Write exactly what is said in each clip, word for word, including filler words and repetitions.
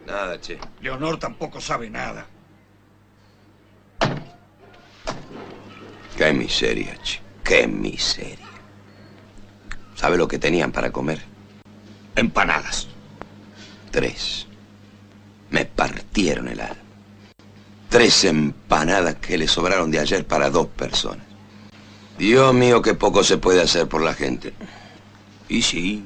Nada, che. Leonor tampoco sabe nada. Qué miseria, che. Qué miseria. ¿Sabe lo que tenían para comer? Empanadas. Tres. Me partieron el alma. Tres empanadas que le sobraron de ayer para dos personas. Dios mío, qué poco se puede hacer por la gente. Y sí.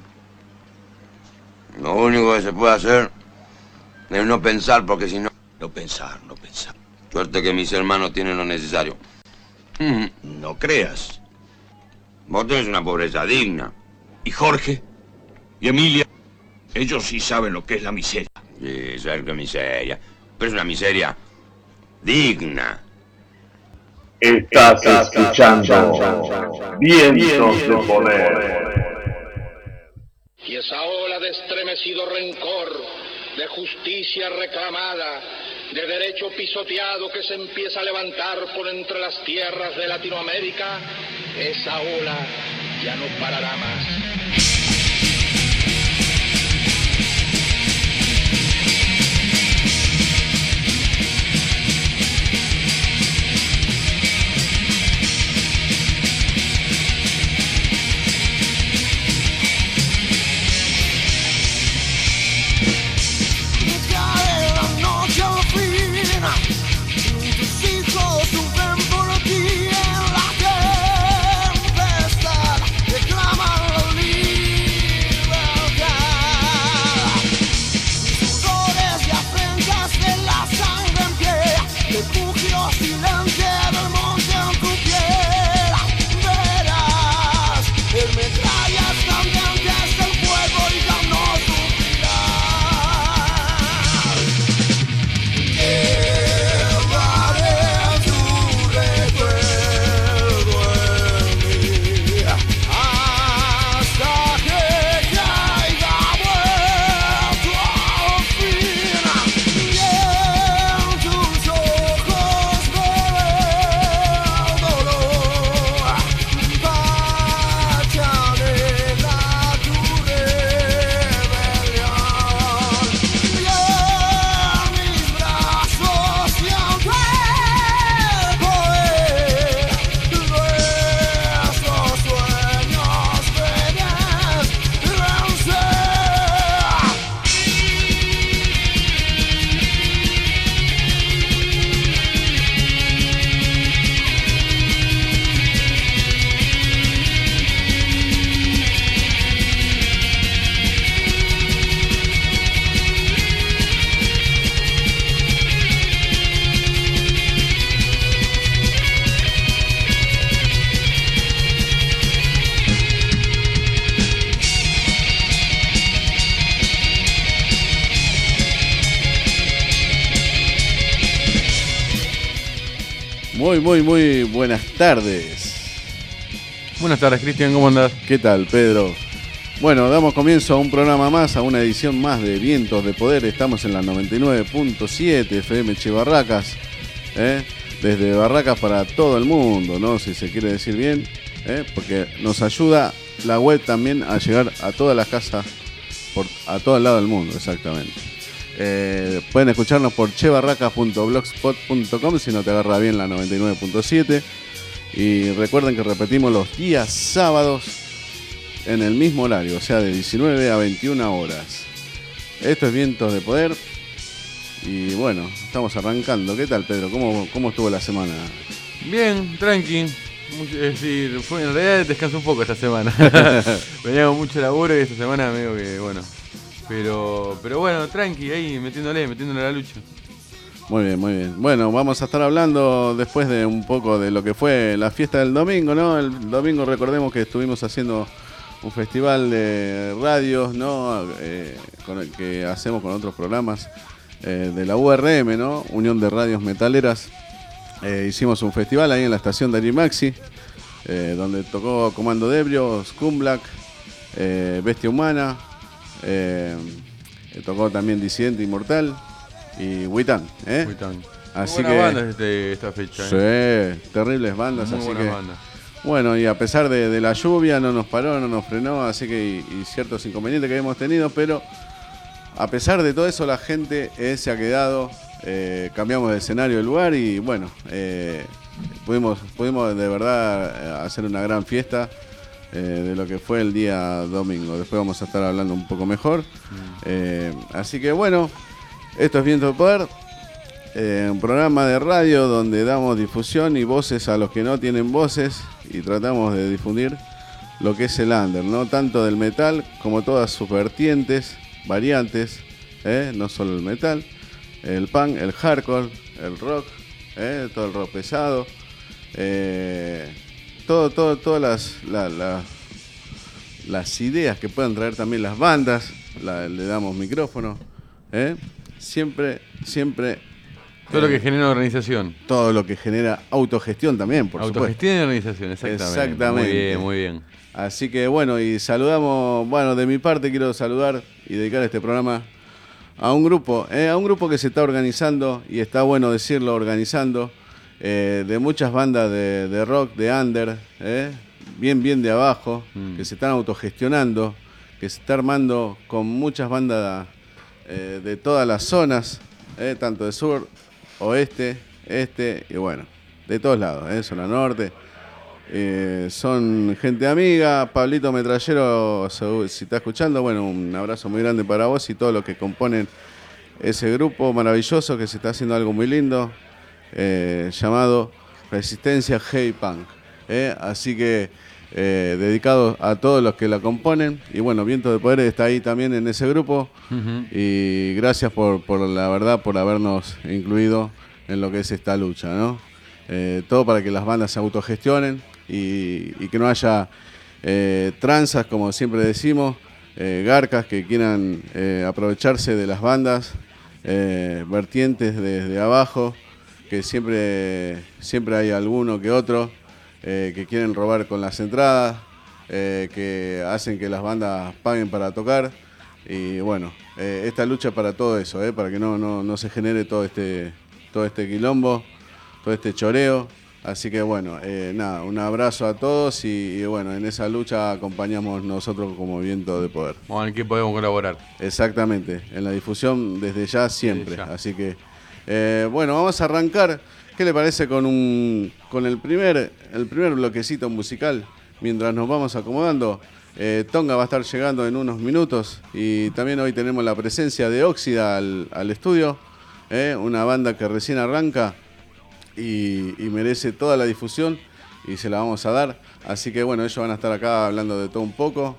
Lo único que se puede hacer es no pensar, porque si no... No pensar, no pensar. Suerte que mis hermanos tienen lo necesario. Mm. No creas. Vos tenés una pobreza digna. ¿Y Jorge? ¿Y Emilia? Ellos sí saben lo que es la miseria. Sí, saben qué miseria. Pero es una miseria digna. Estás escuchando Vientos de Poder. Y esa ola de estremecido rencor, de justicia reclamada, de derecho pisoteado que se empieza a levantar por entre las tierras de Latinoamérica, esa ola ya no parará más. Muy, muy, muy buenas tardes. Buenas tardes, Cristian, ¿cómo andás? ¿Qué tal, Pedro? Bueno, damos comienzo a un programa más, a una edición más de Vientos de Poder. Estamos en la noventa y nueve punto siete F M Che Barracas, ¿eh? Desde Barracas para todo el mundo, ¿no? Si se quiere decir bien, ¿eh? Porque nos ayuda la web también a llegar a todas las casas, por, a todo el lado del mundo, exactamente. Eh, pueden escucharnos por che barracas punto blogspot punto com si no te agarra bien la noventa y nueve punto siete. Y recuerden que repetimos los días sábados en el mismo horario, o sea, de diecinueve a veintiuna horas. Esto es Vientos de Poder. Y bueno, estamos arrancando. ¿Qué tal, Pedro? ¿Cómo, cómo estuvo la semana? Bien, tranqui. Es decir, fue, en realidad descansé un poco esta semana. Venía con mucho laburo y esta semana medio que, bueno. Pero, pero bueno, tranqui, ahí metiéndole, metiéndole a la lucha. Muy bien, muy bien. Bueno, vamos a estar hablando después de un poco de lo que fue la fiesta del domingo, ¿no? El domingo recordemos que estuvimos haciendo un festival de radios, ¿no? Eh, con el que hacemos con otros programas eh, de la U R M, ¿no? Unión de Radios Metaleras. Eh, hicimos un festival ahí en la estación de Arimaxi, eh, donde tocó Comando de Ebrio, Scumlack, eh, Bestia Humana. Eh, tocó también Disidente Inmortal y Huitán, ¿eh? Huitán. Así buenas que bandas este, esta fecha, sí, ¿eh? terribles bandas. Muy así buenas que bandas. bueno, y a pesar de, de la lluvia no nos paró, no nos frenó, así que y, y ciertos inconvenientes que hemos tenido, pero a pesar de todo eso, la gente eh, se ha quedado, eh, cambiamos de escenario del lugar y bueno, eh, pudimos, pudimos de verdad hacer una gran fiesta eh, de lo que fue el día domingo. Después vamos a estar hablando un poco mejor. Mm. Eh, así que bueno, esto es Viento de Poder, eh, un programa de radio donde damos difusión y voces a los que no tienen voces y tratamos de difundir lo que es el under, ¿no? Tanto del metal como todas sus vertientes, variantes, ¿eh? No solo el metal, el punk, el hardcore, el rock, ¿eh? Todo el rock pesado, eh, todo, todo, todas las, la, la, las ideas que puedan traer también las bandas, la, le damos micrófono, ¿eh? Siempre, siempre. Todo eh, lo que genera organización. Todo lo que genera autogestión también, por autogestión supuesto. Autogestión y organización, exactamente. Exactamente. Muy bien, muy bien. Así que bueno, y saludamos, bueno, de mi parte quiero saludar y dedicar este programa a un grupo, eh, a un grupo que se está organizando, y está bueno decirlo, organizando, eh, de muchas bandas de, de rock, de under, eh, bien, bien de abajo, mm. que se están autogestionando, que se está armando con muchas bandas eh, de todas las zonas, eh, tanto de sur, oeste, este, y bueno, de todos lados, eh, zona norte. Eh, son gente amiga. Pablito Metrallero, si está escuchando, bueno, un abrazo muy grande para vos y todos los que componen ese grupo maravilloso que se está haciendo algo muy lindo, eh, llamado Resistencia Heavy Punk, eh, así que eh, dedicado a todos los que la componen. Y bueno, Viento de Poder está ahí también en ese grupo. Uh-huh. Y gracias por, por la verdad, por habernos incluido en lo que es esta lucha, ¿no? Eh, todo para que las bandas se autogestionen y, y que no haya eh, tranzas, como siempre decimos, eh, garcas que quieran eh, aprovecharse de las bandas, eh, vertientes desde abajo, que siempre, siempre hay alguno que otro eh, que quieren robar con las entradas, eh, que hacen que las bandas paguen para tocar. Y bueno, eh, esta lucha es para todo eso, eh, para que no, no, no se genere todo este, todo este quilombo, todo este choreo. Así que bueno, eh, nada, un abrazo a todos y, y bueno, en esa lucha acompañamos nosotros como Viento de Poder. Bueno, ¿en qué podemos colaborar? Exactamente, en la difusión desde ya siempre. Desde ya. Así que, eh, bueno, vamos a arrancar. ¿Qué le parece con un con el primer, el primer bloquecito musical? Mientras nos vamos acomodando, eh, Tonga va a estar llegando en unos minutos y también hoy tenemos la presencia de Óxida al, al estudio, eh, una banda que recién arranca. Y, y merece toda la difusión y se la vamos a dar. Así que bueno, ellos van a estar acá hablando de todo un poco.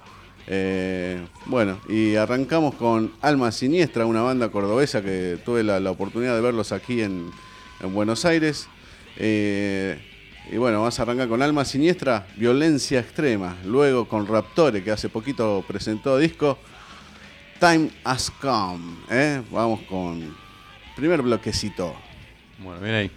Eh, bueno, y arrancamos con Alma Siniestra, una banda cordobesa que tuve la, la oportunidad de verlos aquí en, en Buenos Aires. Eh, y bueno, vamos a arrancar con Alma Siniestra, Violencia Extrema. Luego con Raptore, que hace poquito presentó disco Time Has Come. ¿eh? Vamos con primer bloquecito. Bueno, bien ahí.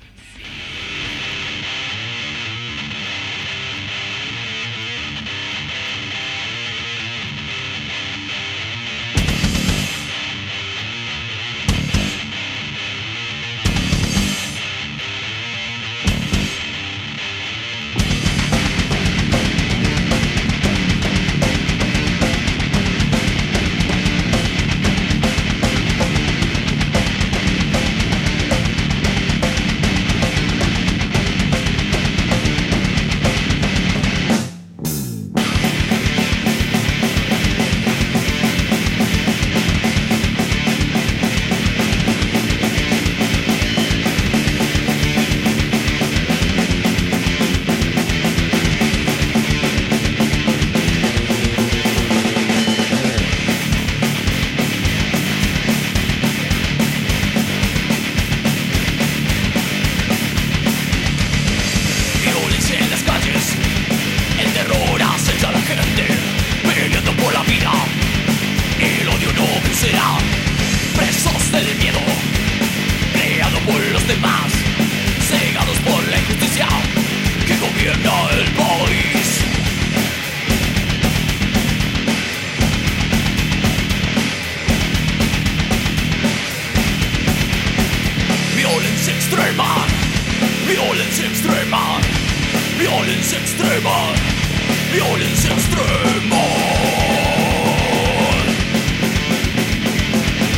Violencia extrema.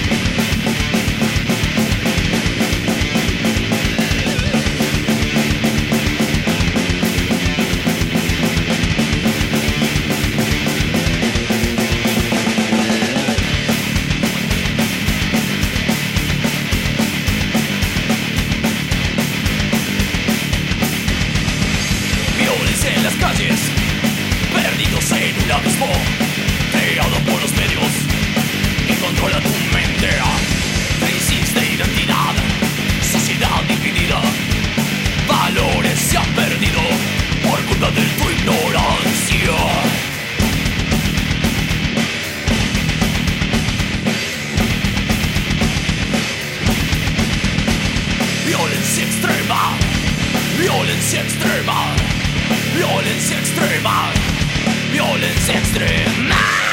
idea, crisis de identidad, sociedad dividida, valores se han perdido por culpa de tu ignorancia. Violencia extrema, violencia extrema, violencia extrema, violencia extrema.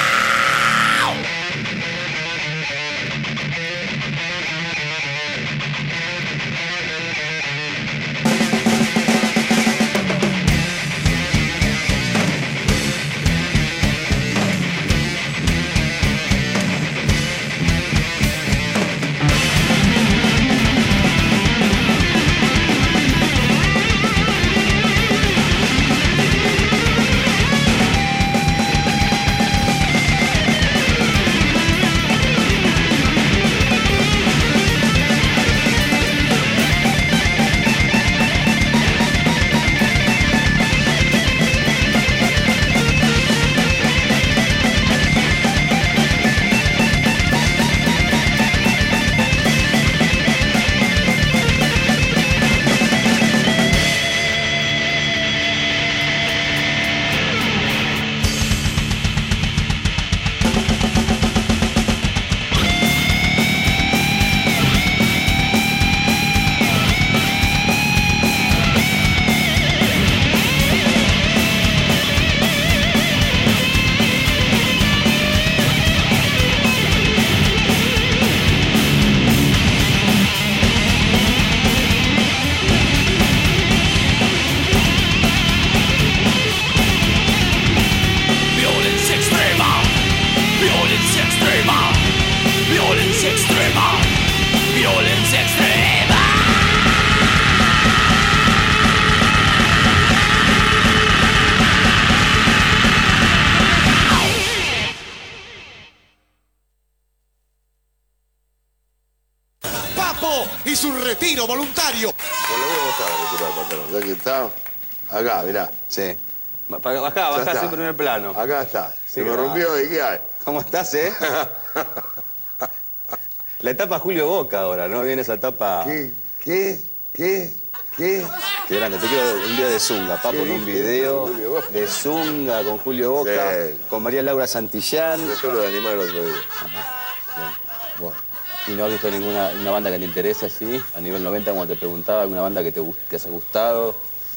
Y su retiro voluntario. Por lo menos estaba retirado el pantalón. Ya que está. Acá, mirá. Sí. Bajá, bajá ese primer plano. Acá está. Sí, Se me claro. rompió. ¿Y qué hay? ¿Cómo estás, eh? La etapa Julio Boca ahora, ¿no? Viene esa etapa. ¿Qué? ¿Qué? ¿Qué? ¿Qué? Qué grande. Te quiero un día de Zunga, papo, en un video de Zunga con Julio Boca, Sí. con María Laura Santillán. Eso lo de animar el otro día. Ajá. Bien. Bueno. ¿Y no has visto ninguna una banda que te interese así? A nivel noventa, como te preguntaba, alguna banda que te gust- que haya gustado.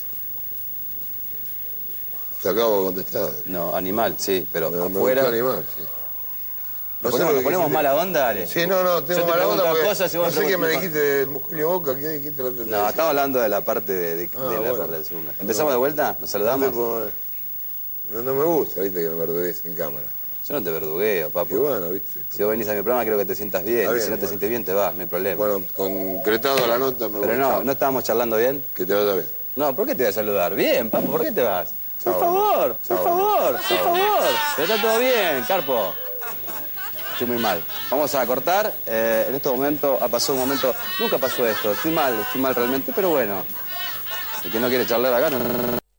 Te acabo de contestar. No, Animal, sí, pero Me, me afuera. gustó animar, sí. ¿Nos No sé ponemos, lo nos que ponemos dijiste. mala onda, Ale? Sí, no, no, Yo tengo te mala onda pregunto porque cosas y vos no sé qué me preguntás- dijiste de Julio Boca. ¿Qué dijiste la No, estamos hablando de la parte de, de, Ah, de la bueno. parte del Zunga. ¿Empezamos de vuelta? ¿Nos saludamos? No, no me gusta, viste, que me verdugues en cámara. Yo no te verdugueo, papu. Y bueno, viste. Si vos venís a mi programa, creo que te sientas bien. Está y bien, si no te bueno. sientes bien, te vas, no hay problema. Bueno, concretado la nota me Pero voy. no, Chao. no estábamos charlando bien. Que te vaya bien. No, ¿por qué te voy a saludar? Bien, papu, ¿por qué te vas? Chao, por favor, hermano. Chao, por favor, hermano. por Chao, favor. Pero está todo bien, Carpo. Estoy muy mal. Vamos a cortar. Eh, en este momento ha pasado un momento... Nunca pasó esto. Estoy mal, estoy mal realmente, pero bueno. El que no quiere charlar acá... No, no, no, no.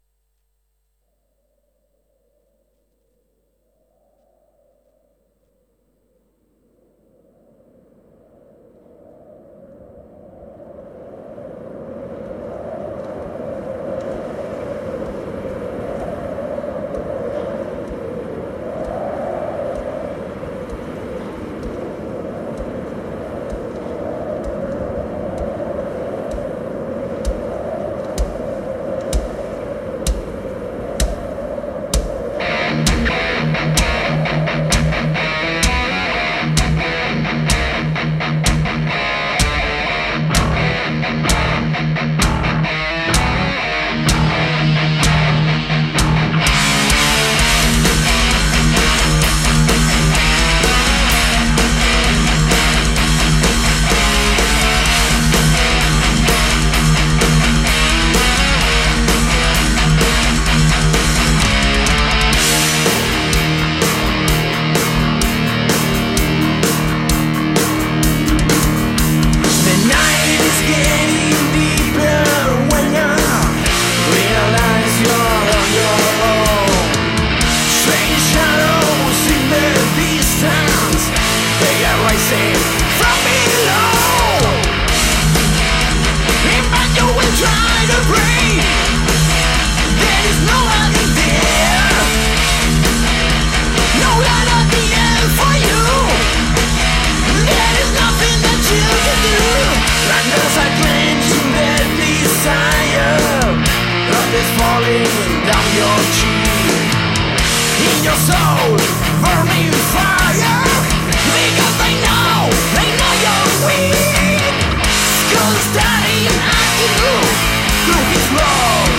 is falling down your cheek. In your soul, burning fire. Because they know, they know you're weak. School studying at you through his road.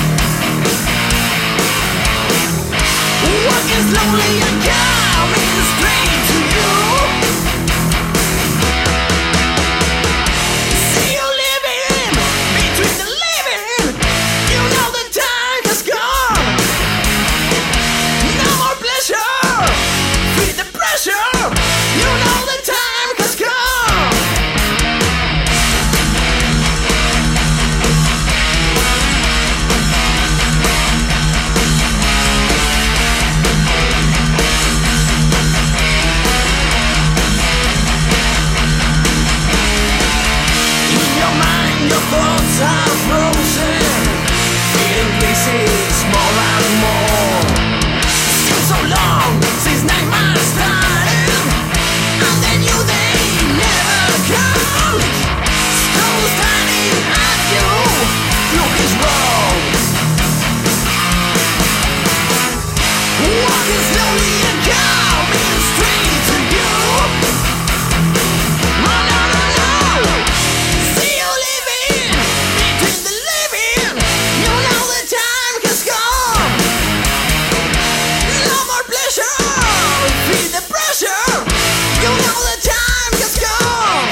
Walking slowly and coming straight to you. See you living between the living. You know the time has gone. No more pleasure, feel the pressure. You know the time has gone. Your thoughts are frozen, feeling places more and more. Still so long since night months started, and then you they never come. Still standing at you through his road, walking slowly and coming straight to you. No, no, no, no. See you living between the living. You know the time has come. No more pleasure, feel the pressure. You know the time has come.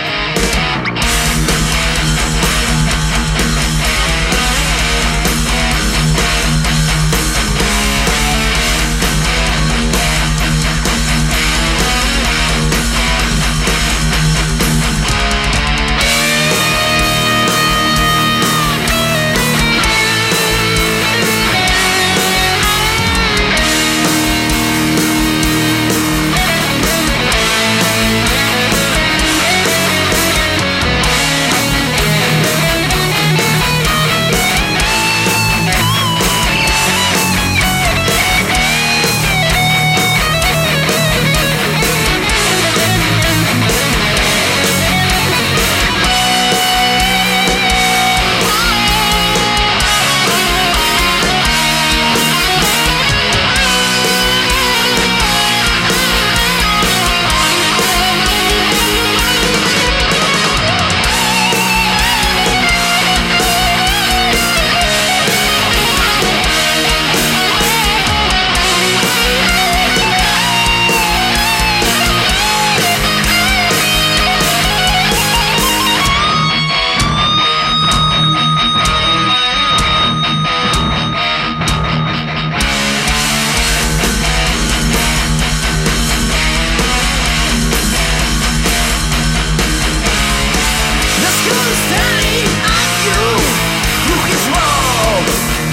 The school is standing at you through his road,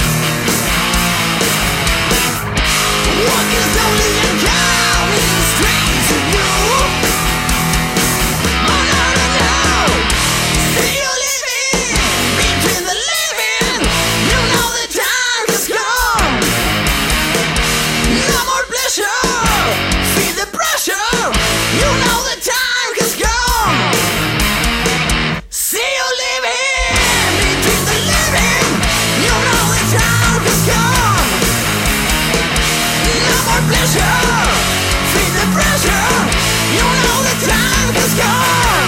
walking slowly and coming straight to you. Oh no, no, no. See you living between the living. You know the time has come. No more pleasure, feel the pressure. You know the time has come. See you living between the living. You know the time has come. No more pleasure, feel the pressure. You know the time has come.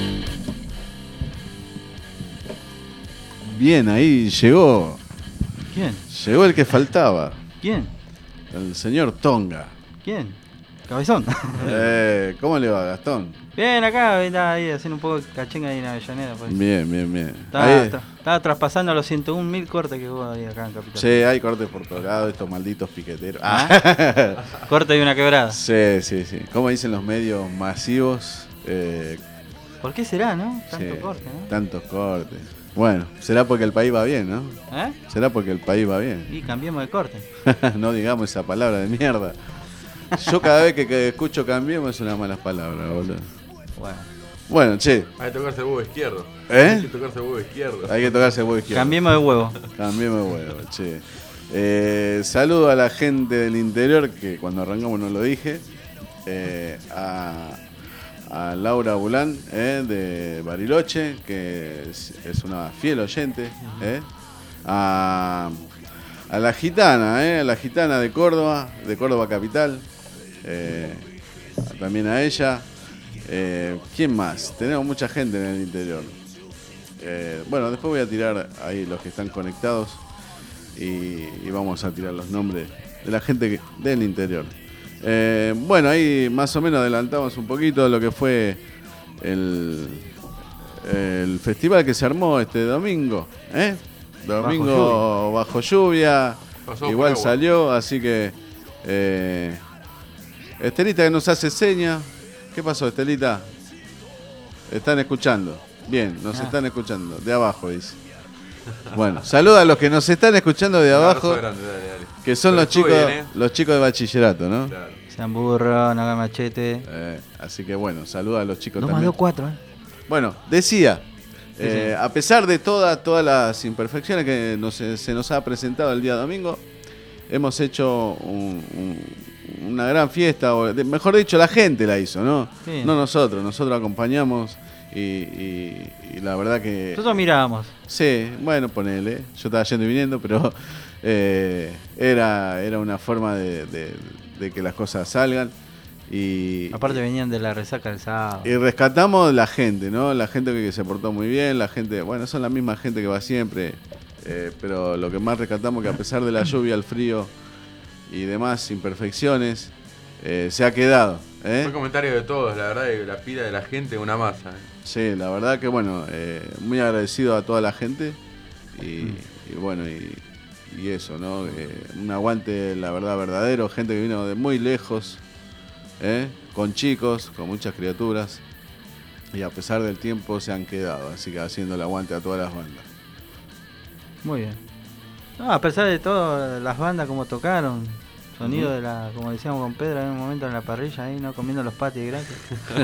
Bien, ahí llegó ¿Quién? Llegó el que faltaba. ¿Quién? El señor Tonga. ¿Quién? Cabezón. Eh, ¿Cómo le va, Gastón? Bien, acá estaba ahí haciendo un poco de cachenga ahí en Avellaneda. Pues. Bien, bien, bien. Estaba, Ahí- tra- estaba traspasando los ciento un mil cortes que hubo ahí acá en Capital. Sí, hay cortes por todos lados, estos malditos piqueteros. ¿Ah? Corte y una quebrada. Sí, sí, sí. Como dicen los medios masivos. Eh, ¿Por qué será, no? Tanto sí, corte, ¿no? Tantos cortes. Bueno, será porque el país va bien, ¿no? ¿Eh? Será porque el país va bien. Y cambiemos de corte. No digamos esa palabra de mierda. Yo cada vez que, que escucho cambiemos es una mala palabra, boludo. Bueno. Bueno, che. Hay que tocarse el huevo izquierdo. ¿Eh? Hay que tocarse el huevo izquierdo. Hay que tocarse el huevo izquierdo. Cambiemos de huevo. Cambiemos de huevo, che. Eh, saludo a la gente del interior, que cuando arrancamos no lo dije. Eh, a, a Laura Bulán, eh, de Bariloche, que es, es una fiel oyente. Eh. A, a la gitana, eh, a la gitana de Córdoba, de Córdoba Capital. Eh, también a ella. Eh, ¿Quién más? Tenemos mucha gente en el interior. Eh, bueno, después voy a tirar ahí los que están conectados y, y vamos a tirar los nombres de la gente que, del interior. Eh, bueno, ahí más o menos adelantamos un poquito lo que fue el, el festival que se armó este domingo. ¿eh? Domingo bajo lluvia. Pasó Igual por agua. salió, así que... Eh, Estelita que nos hace seña. ¿Qué pasó, Estelita? Están escuchando. Bien, nos Ah. están escuchando. De abajo, dice. Bueno, saluda a los que nos están escuchando de Un abajo, abrazo grande, dale, dale. que son Pero los chicos, estuve bien, ¿eh? los chicos de bachillerato, ¿no? Claro. Sean burro, no hagan machete. Eh, así que bueno, saluda a los chicos dos más también. dos, cuatro, ¿eh? Bueno, decía, Sí, eh, sí. a pesar de toda, todas las imperfecciones que nos- se nos ha presentado el día domingo, hemos hecho un- un- una gran fiesta, o de- mejor dicho, la gente la hizo, ¿no? Sí. No nosotros, nosotros acompañamos y, y- y la verdad que... Nosotros mirábamos. Sí, bueno, ponele, yo estaba yendo y viniendo, pero eh, era, era una forma de, de- de que las cosas salgan. Y, Aparte venían de la resaca del sábado. y rescatamos la gente, ¿no? La gente que se portó muy bien, la gente, bueno, son la misma gente que va siempre, eh, pero lo que más rescatamos es que a pesar de la lluvia, el frío y demás imperfecciones, eh, se ha quedado. ¿eh? Fue comentario de todos, la verdad, que la pila de la gente una masa. ¿eh? Sí, la verdad que bueno, eh, muy agradecido a toda la gente y, y bueno, y, y eso, ¿no? Eh, un aguante, la verdad, verdadero, gente que vino de muy lejos, ¿eh? Con chicos, con muchas criaturas y a pesar del tiempo se han quedado, así que haciendo el aguante a todas las bandas. Muy bien. No, a pesar de todo, las bandas como tocaron, sonido de la, como decíamos con Pedro, en un momento en la parrilla ahí, ¿no? Comiendo los patis gratis.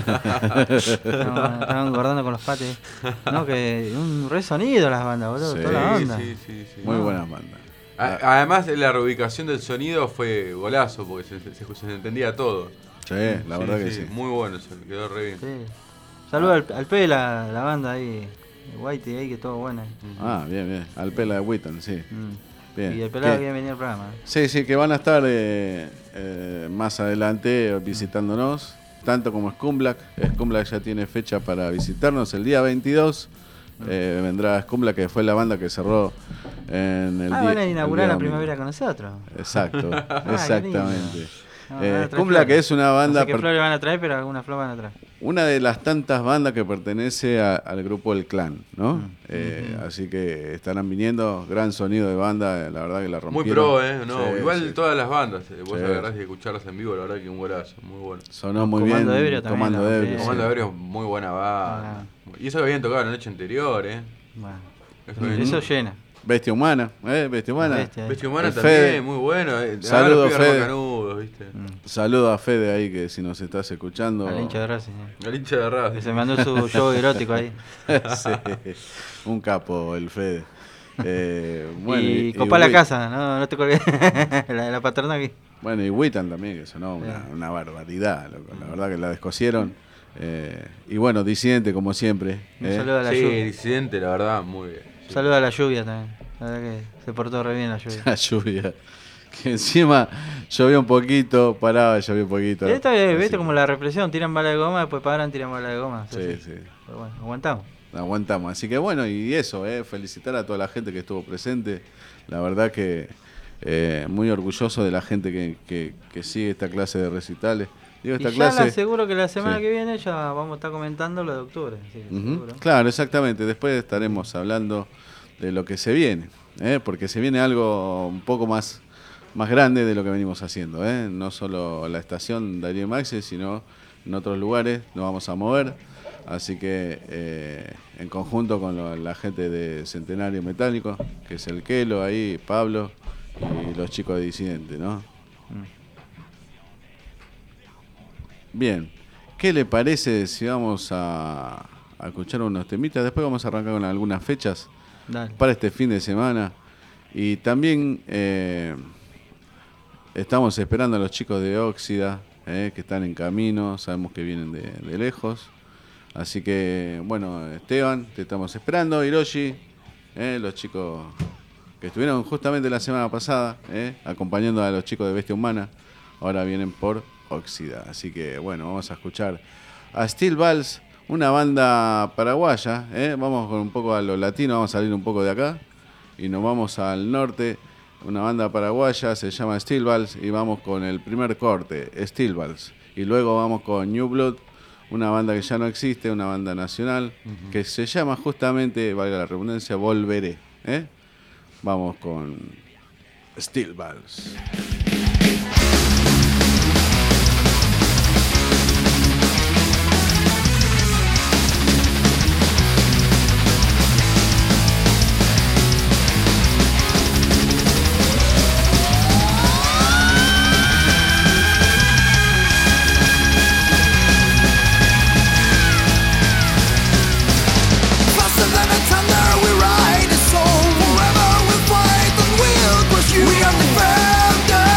Estaban estaban engordando con los patis. No, que un re sonido las bandas, boludo, Sí, toda la banda. Sí, sí, sí. Muy No. buenas bandas. A- Además, la reubicación del sonido fue golazo, porque se, se, se entendía todo. Sí, la verdad que sí. Muy bueno, se quedó re bien. Sí. Saludos al, al P, la, la banda ahí, Whitey ahí, que todo bueno. Ah, bien, bien. Al pela de Witton, sí. Mm. Bien. Y el pelado ¿Qué? que venía al programa. ¿eh? Sí, sí, que van a estar eh, eh, más adelante visitándonos, tanto como Scumblack. Scumblack ya tiene fecha para visitarnos el día veintidós. Eh, vendrá Scumblack, que fue la banda que cerró en el Ah, día. van a el inaugurar día la domingo. primavera con nosotros. Exacto, Ah, qué exactamente. lindo. No, Eh, van a traer Scumblack flores. es una No banda, sé qué per- flores van a traer, pero algunas flores van a traer. una de las tantas bandas que pertenece a- al grupo El Clan, ¿no? Mm. Eh, Así que estarán viniendo, gran sonido de banda, la verdad que la rompieron. Muy pro, ¿eh? No, Sí, igual sí. todas las bandas. eh, Vos Sí. agarrás y escucharlas en vivo, la verdad que un golazo, muy bueno. Sonó muy Comando bien. Ebrio también Comando la Ebrio, rompieron. sí. Comando Aéreo, muy buena banda. Y eso que habían tocado la noche anterior, ¿eh? Bueno, Eso, habían- eso llena. Bestia Humana, ¿eh? Bestia Humana. Bestia, Bestia Humana El también, Fede. muy bueno. eh. Saludos, Ahora los pibes Fede. macanudos, ¿viste? Saludo a Fede ahí, que si nos estás escuchando. Al hincha de Racing. ¿eh? El hincha de Racing. Que se mandó su show erótico ahí. Sí, un capo el Fede. Eh, bueno, y copá la Wit- casa, no, no te colgues. la, la paterna aquí. Bueno, y Witan también, que sonó una, una barbaridad, loco. La verdad que la descosieron. Eh, y bueno, Disidente, como siempre. Un ¿eh? saludo a la Sí, lluvia. disidente, la verdad, muy bien. Un saludo a la lluvia también. La verdad que se portó re bien la lluvia. La lluvia. Que encima llovió un poquito, paraba, llovió un poquito. Esta vez, Así viste que- como la represión, tiran bala de goma, después paran, tiran bala de goma. Sí, Así. sí. Pero bueno, aguantamos. aguantamos. Así que bueno, y eso, eh, felicitar a toda la gente que estuvo presente. La verdad que eh, muy orgulloso de la gente que, que, que sigue esta clase de recitales. Digo, esta y ya clase, le aseguro que la semana sí. que viene ya vamos a estar comentando lo de octubre. Sí, uh-huh. Claro, exactamente. Después estaremos hablando de lo que se viene, ¿eh? Porque se viene algo un poco más, más grande de lo que venimos haciendo, ¿eh? No solo la estación Darío Maxi, sino en otros lugares nos vamos a mover. Así que eh, en conjunto con lo, la gente de Centenario Metálico, que es el Kelo ahí, Pablo y los chicos de Disidente, ¿no? Mm. Bien, ¿qué le parece si vamos a, a escuchar unos temitas? Después vamos a arrancar con algunas fechas Dale. Para este fin de semana. Y también eh, estamos esperando a los chicos de Óxida, eh, que están en camino, sabemos que vienen de, de lejos. Así que, bueno, Esteban, te estamos esperando, Hiroshi, eh, los chicos que estuvieron justamente la semana pasada, eh, acompañando a los chicos de Bestia Humana, ahora vienen por Óxida. Así que bueno, vamos a escuchar a Steel Vals, una banda paraguaya, ¿eh? Vamos con un poco a lo latino, vamos a salir un poco de acá y nos vamos al norte. Una banda paraguaya, se llama Steel Vals, y vamos con el primer corte, Steel Vals, y luego vamos con New Blood, una banda que ya no existe, una banda nacional, uh-huh. que se llama justamente, valga la redundancia, Volveré, ¿eh? Vamos con Steel Vals. We are defenders.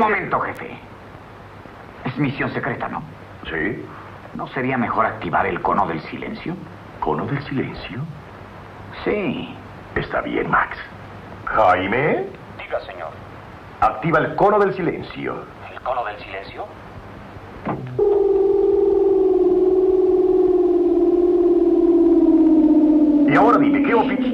momento, jefe. Es misión secreta, ¿no? Sí. ¿No sería mejor activar el cono del silencio? ¿Cono del silencio? Sí. Está bien, Max. Jaime. Diga, señor. Activa el cono del silencio. ¿El cono del silencio? Y ahora dime, ¿qué opinas?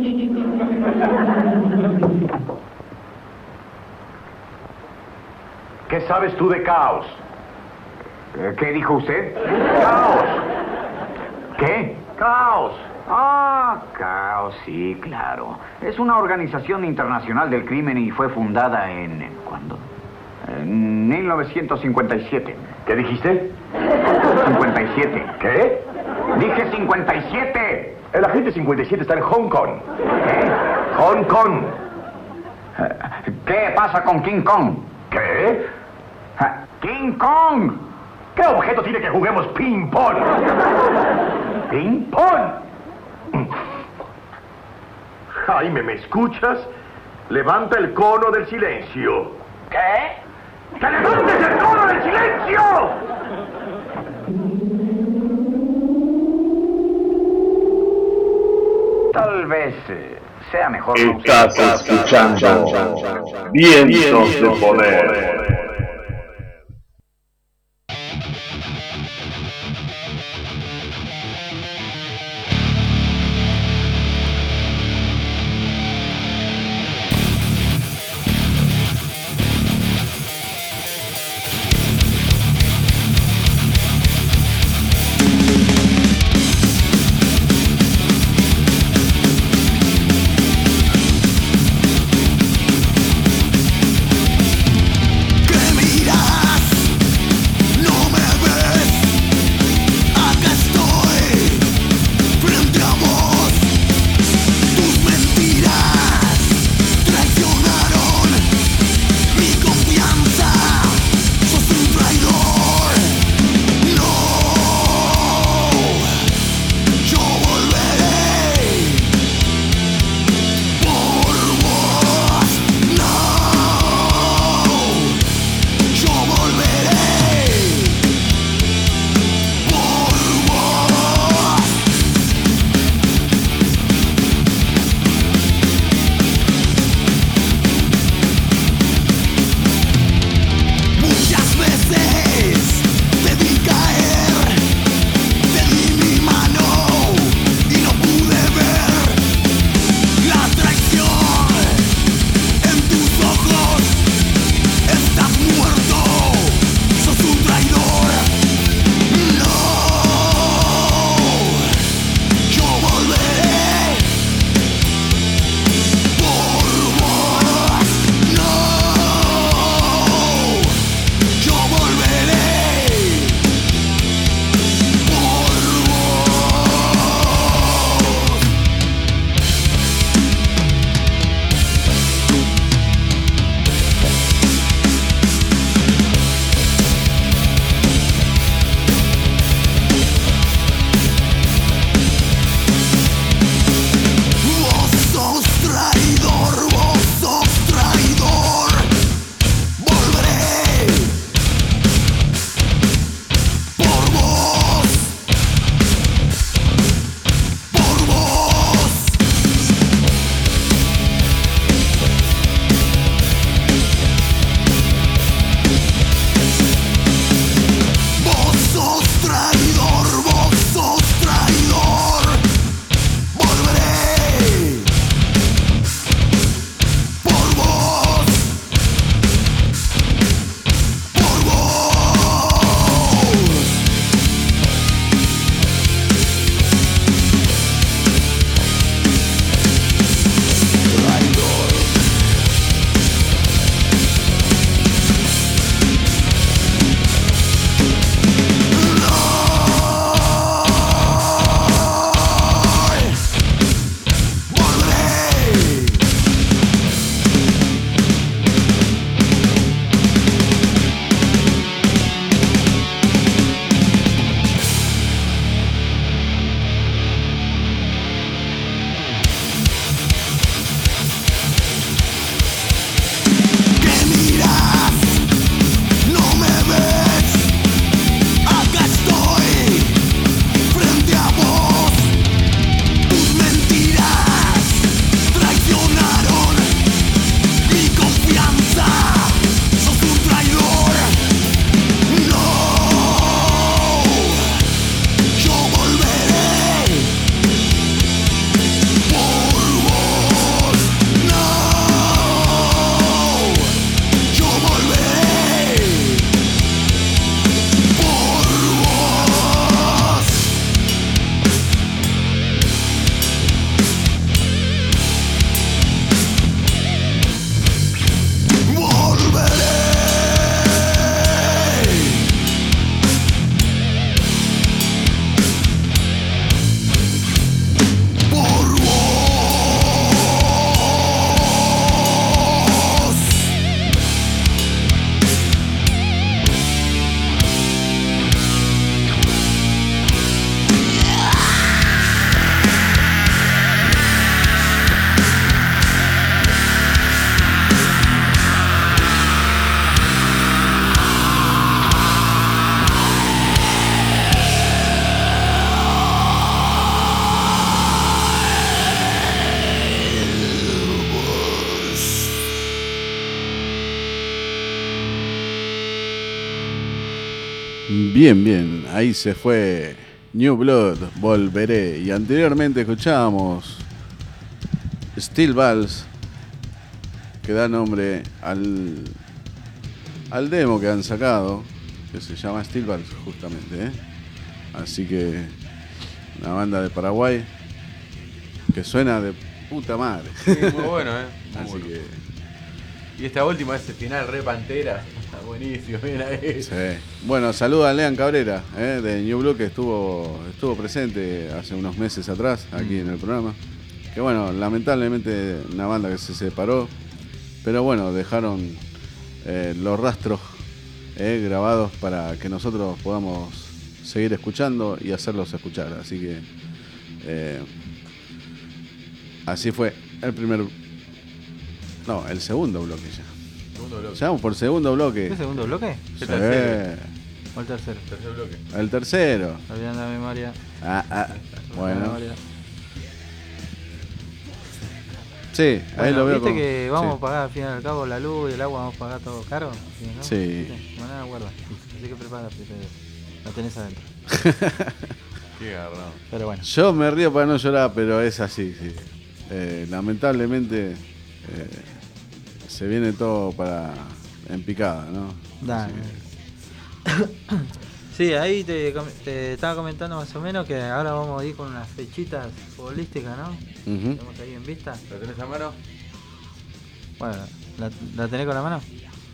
¿Qué sabes tú de caos? ¿Qué dijo usted? ¡Caos! ¿Qué? ¡Caos! Ah, Caos, sí, claro. Es una organización internacional del crimen y fue fundada en... ¿en ¿cuándo? En mil novecientos cincuenta y siete. ¿Qué dijiste? cincuenta y siete. ¿Qué? Dije cincuenta y siete. El agente cincuenta y siete está en Hong Kong. ¿Qué? Hong Kong. ¿Qué pasa con King Kong? ¿Qué? ¡King Kong! ¿Qué objeto tiene que juguemos ping-pong? ¿Ping-pong? Jaime, ¿me escuchas? Levanta el cono del silencio. ¿Qué? ¡Que levantes el cono del silencio! Tal vez eh, sea mejor... Estás escuchando Vientos de Poder. Bien, bien, ahí se fue New Blood, Volveré. Y anteriormente escuchábamos Steel Balls, que da nombre al, al demo que han sacado, que se llama Steel Balls justamente, ¿eh? Así que una banda de Paraguay que suena de puta madre. Sí, muy bueno, ¿eh? Muy Así bueno. que... Y esta última, ese final re Pantera, buenísimo, bien ahí. Sí. Bueno, saluda a Lean Cabrera, ¿eh? De New Blue, que estuvo, estuvo presente hace unos meses atrás aquí en el programa. Que bueno, lamentablemente una banda que se separó, pero bueno, dejaron eh, los rastros eh, grabados para que nosotros podamos seguir escuchando y hacerlos escuchar. Así que eh, así fue el primer, no, el segundo bloque ya. Segundo bloque. Llegamos por segundo bloque. ¿Qué segundo bloque? Sí. El tercero. ¿O el tercero? Tercer bloque. El tercero. Olvidando la memoria. Ah, ah. Bueno. La memoria. Sí, ahí Bueno, lo veo. ¿viste como- que vamos sí. a pagar al fin y al cabo la luz y el agua, vamos a pagar todo caro? Sí, ¿no? Sí. ¿Viste? Bueno, nada, guarda. Así que prepárate, Pedro. La tenés adentro. Qué agarrado. Pero bueno. Yo me río para no llorar, pero es así, sí. Eh, lamentablemente eh, se viene todo para en picada, ¿no? Dale. Así Sí, ahí te, com- te estaba comentando más o menos que ahora vamos a ir con unas fechitas futbolísticas, ¿no? que- Ujú. Tenemos ahí en vista. ¿La tenés a mano? Bueno, ¿la, la tenés con la mano?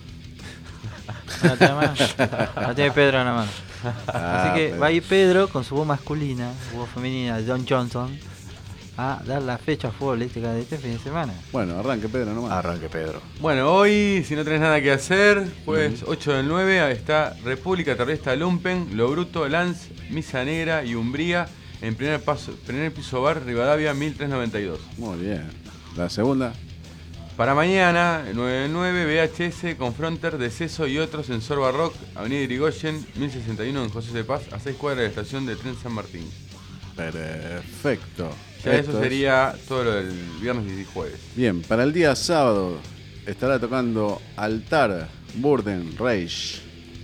¿No ¿La tenés a mano? La tiene Pedro en la mano. Ah, Así que Pedro. va a ir Pedro con su voz masculina, voz femenina, John Johnson, a dar la fecha futbolística de este fin de semana. Bueno, arranque Pedro nomás. Arranque, Pedro. Bueno, hoy, si no tenés nada que hacer, jueves ocho del nueve, está República Terrorista Lumpen, Lo Bruto, Lance, Misa Negra y Umbría en primer, paso, primer piso bar, Rivadavia mil trescientos noventa y dos. Muy bien. La segunda. Para mañana, nueve del nueve, V H S, Confronter, Deceso y otros en Sorba Rock, Avenida Irigoyen, mil sesenta y uno en José de Paz, a seis cuadras de la estación de tren San Martín. Perfecto. Ya Esto eso es- sería todo lo del viernes y jueves. Bien, para el día sábado estará tocando Altar, Burden, Rage,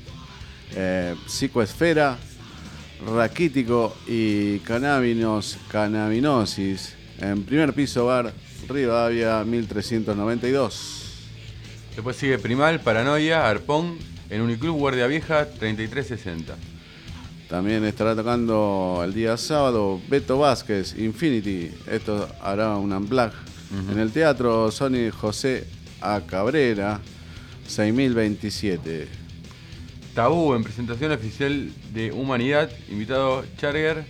eh, Psicoesfera, Raquítico y Cannabinos, Cannabinosis en primer piso bar, Rivadavia mil trescientos noventa y dos. Después sigue Primal, Paranoia, Arpón, en Uniclub Guardia Vieja treinta y tres sesenta. También estará tocando el día sábado Beto Vázquez, Infinity. Esto hará un unplug en el Teatro Sony José A. Cabrera, seis mil veintisiete. Tabú en presentación oficial de Humanidad, invitado Charger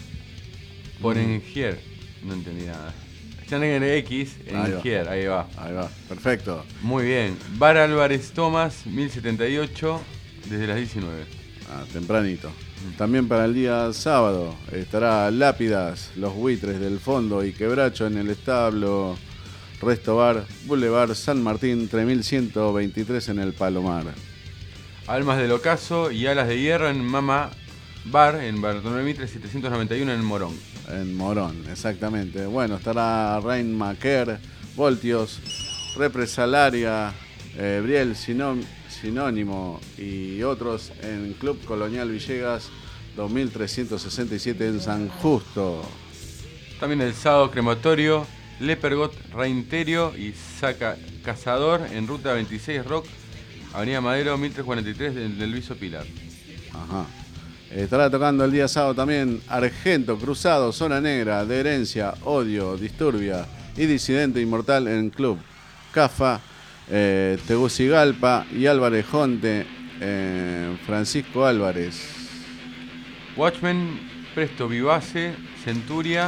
por Mm. Engier. No entendí nada. Charger X, Ahí va. Engier, ahí va. Ahí va, perfecto. Muy bien. Bar Álvarez Tomás, mil setenta y ocho, desde las diecinueve. Ah, tempranito. También para el día sábado estará Lápidas, Los Buitres del Fondo y Quebracho en el establo Resto Bar, Boulevard San Martín, tres mil ciento veintitrés en el Palomar. Almas del Ocaso y Alas de Hierro en Mama Bar, en Bartolomé Mitre setecientos noventa y uno en Morón. En Morón, exactamente. Bueno, estará Rain Maquer, Voltios, Represalaria, eh, Briel Sinó- Sinónimo y otros en Club Colonial Villegas, dos mil trescientos sesenta y siete en San Justo. También el sábado Crematorio, Lepergot, Reinterio y Saca Cazador en Ruta veintiséis Rock, Avenida Madero mil trescientos cuarenta y tres del, del Luiso Pilar. Ajá. Estará tocando el día sábado también Argento, Cruzado, Zona Negra, De Herencia, Odio, Disturbia y Disidente Inmortal en Club Cafa, eh, Tegucigalpa y Álvarez Jonte, eh, Francisco Álvarez. Watchmen, Presto Vivace, Centuria,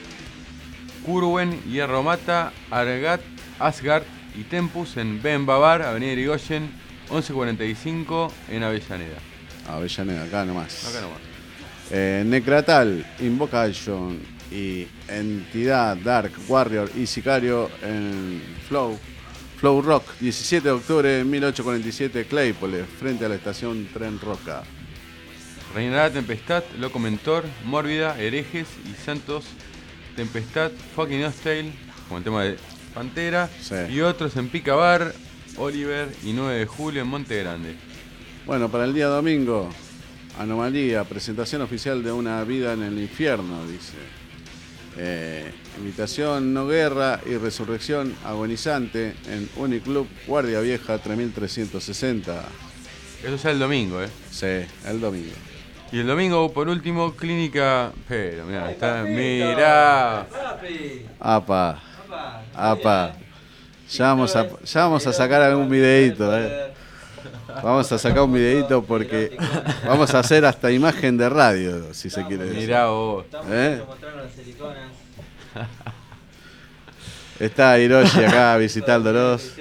Curwen, Hierro Mata, Argat, Asgard y Tempus en Ben Babar, Avenida Irigoyen, once cuarenta y cinco en Avellaneda. Avellaneda, acá nomás. Acá nomás. Eh, Necratal, Invocation y Entidad, Dark, Warrior y Sicario en Flow. Flow Rock, diecisiete de octubre de mil ochocientos cuarenta y siete, Claypole, frente a la estación Tren Roca. Reinará Tempestad, Loco Mentor, Mórbida, Herejes y Santos Tempestad, Fucking Hostile, como el tema de Pantera, Sí. y otros en Picabar, Oliver y nueve de julio en Monte Grande. Bueno, para el día domingo Anomalía, presentación oficial de Una vida en el infierno, dice. Eh, invitación, no guerra y resurrección agonizante en Uniclub Guardia Vieja tres mil trescientos sesenta. Eso ya el domingo, ¿eh? Sí, el domingo. Y el domingo, por último, clínica... Pero, mirá, está... Mirá. Apa. Apa. Ya vamos a, ya vamos a sacar algún videíto, eh. Vamos a sacar un videíto porque vamos a hacer hasta imagen de radio, si se quiere decir. Mirá vos. ¿Eh? Está Hiroshi acá visitándonos.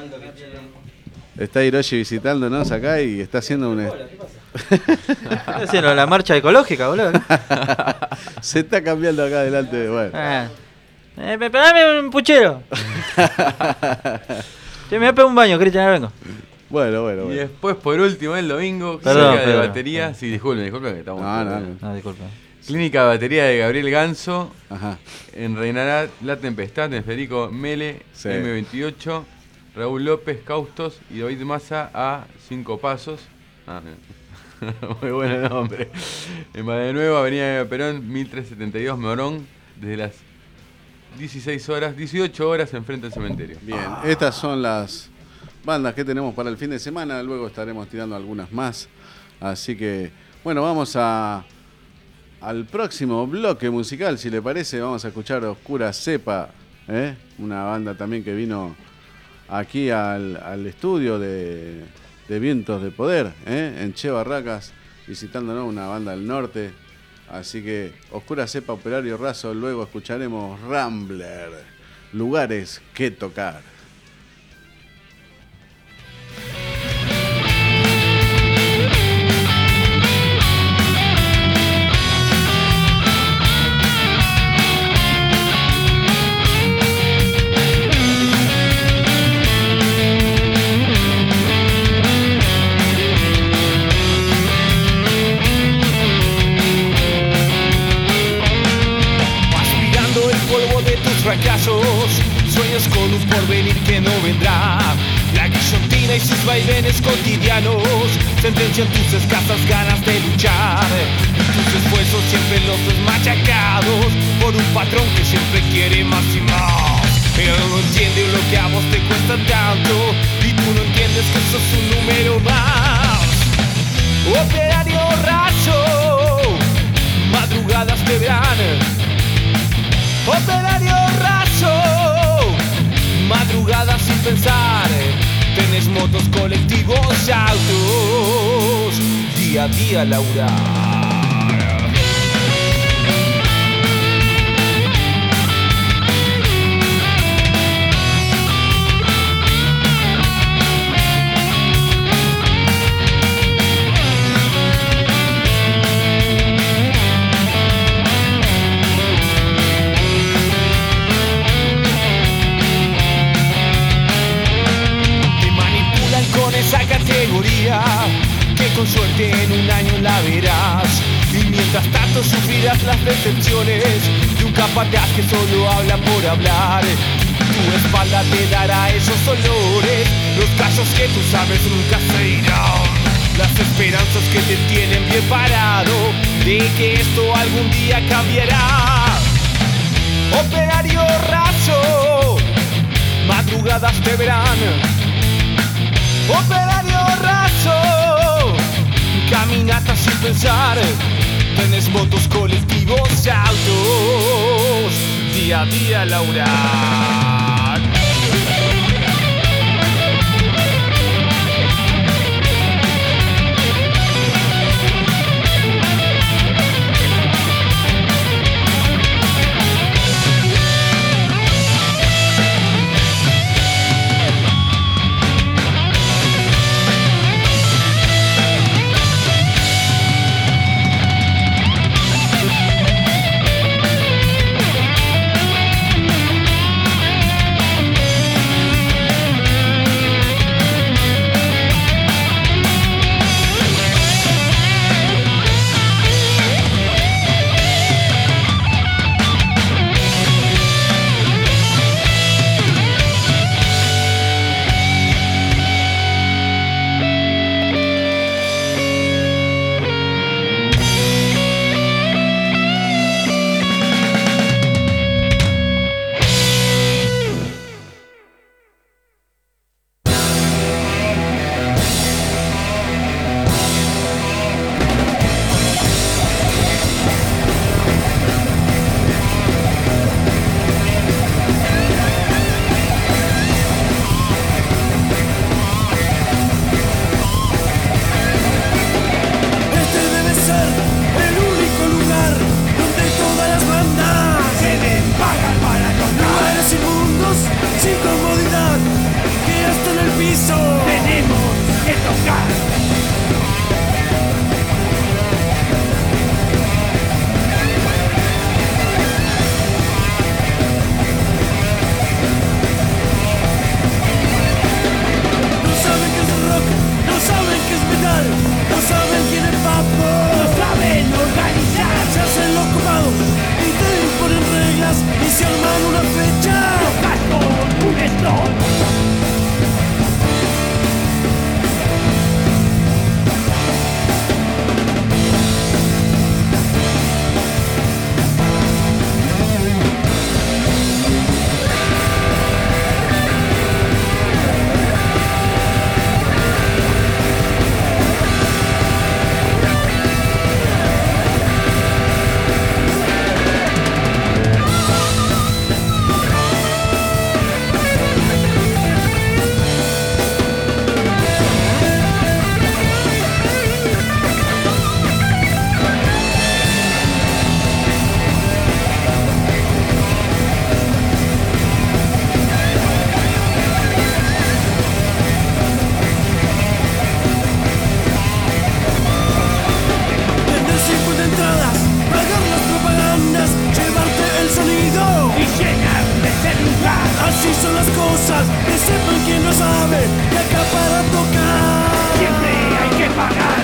Está Hiroshi visitándonos acá y está haciendo un... Está haciendo la marcha ecológica, boludo. Se está cambiando acá adelante. Bueno. Ah. Eh, dame un puchero. Che, me voy a pegar un baño, Cristian, ahora vengo. Bueno, bueno, bueno. Y después, por último, el domingo, Perdón, clínica de perdón. batería. Sí, disculpen, disculpen que estamos... No, no, no. No, disculpa. Clínica de batería de Gabriel Ganso. Ajá. Enreinará la tempestad en Federico Mele, Sí. eme veintiocho. Raúl López, Caustos y David Massa a Cinco Pasos. Ah, muy buen nombre. En de Nuevo, Avenida Perón, mil trescientos setenta y dos, Morón, desde las dieciséis horas, dieciocho horas enfrente al cementerio. Bien, estas son las bandas que tenemos para el fin de semana. Luego estaremos tirando algunas más. Así que, bueno, vamos a al próximo bloque musical, si le parece. Vamos a escuchar Oscura Cepa, ¿eh? Una banda también que vino aquí al, al estudio de, de Vientos de Poder, ¿eh? En Che Barracas, visitándonos, una banda del norte. Así que Oscura Cepa, Operario Raso. Luego escucharemos Rambler, Lugares que tocar. Fracasos, sueños con un porvenir que no vendrá. La guillotina y sus vaivenes cotidianos sentencian tus escasas ganas de luchar. Tus esfuerzos siempre los ves machacados por un patrón que siempre quiere más y más. Pero no entiende lo que a vos te cuesta tanto y tú no entiendes que sos un número más. Operario raso, madrugadas te verán. Operario raso, madrugadas sin pensar. Tenés motos, colectivos, autos, día a día laburar. Esa categoría que con suerte en un año la verás. Y mientras tanto sufrirás las decepciones de un capataz que solo habla por hablar. Tu espalda te dará esos olores, los casos que tú sabes nunca se irán. Las esperanzas que te tienen bien parado de que esto algún día cambiará. Operario raso, madrugadas te verán. Operario raso, caminatas sin pensar. Tenés motos, colectivos, autos, día a día laburar. cosas, que sepan que no sabe, que acá para tocar siempre hay que pagar.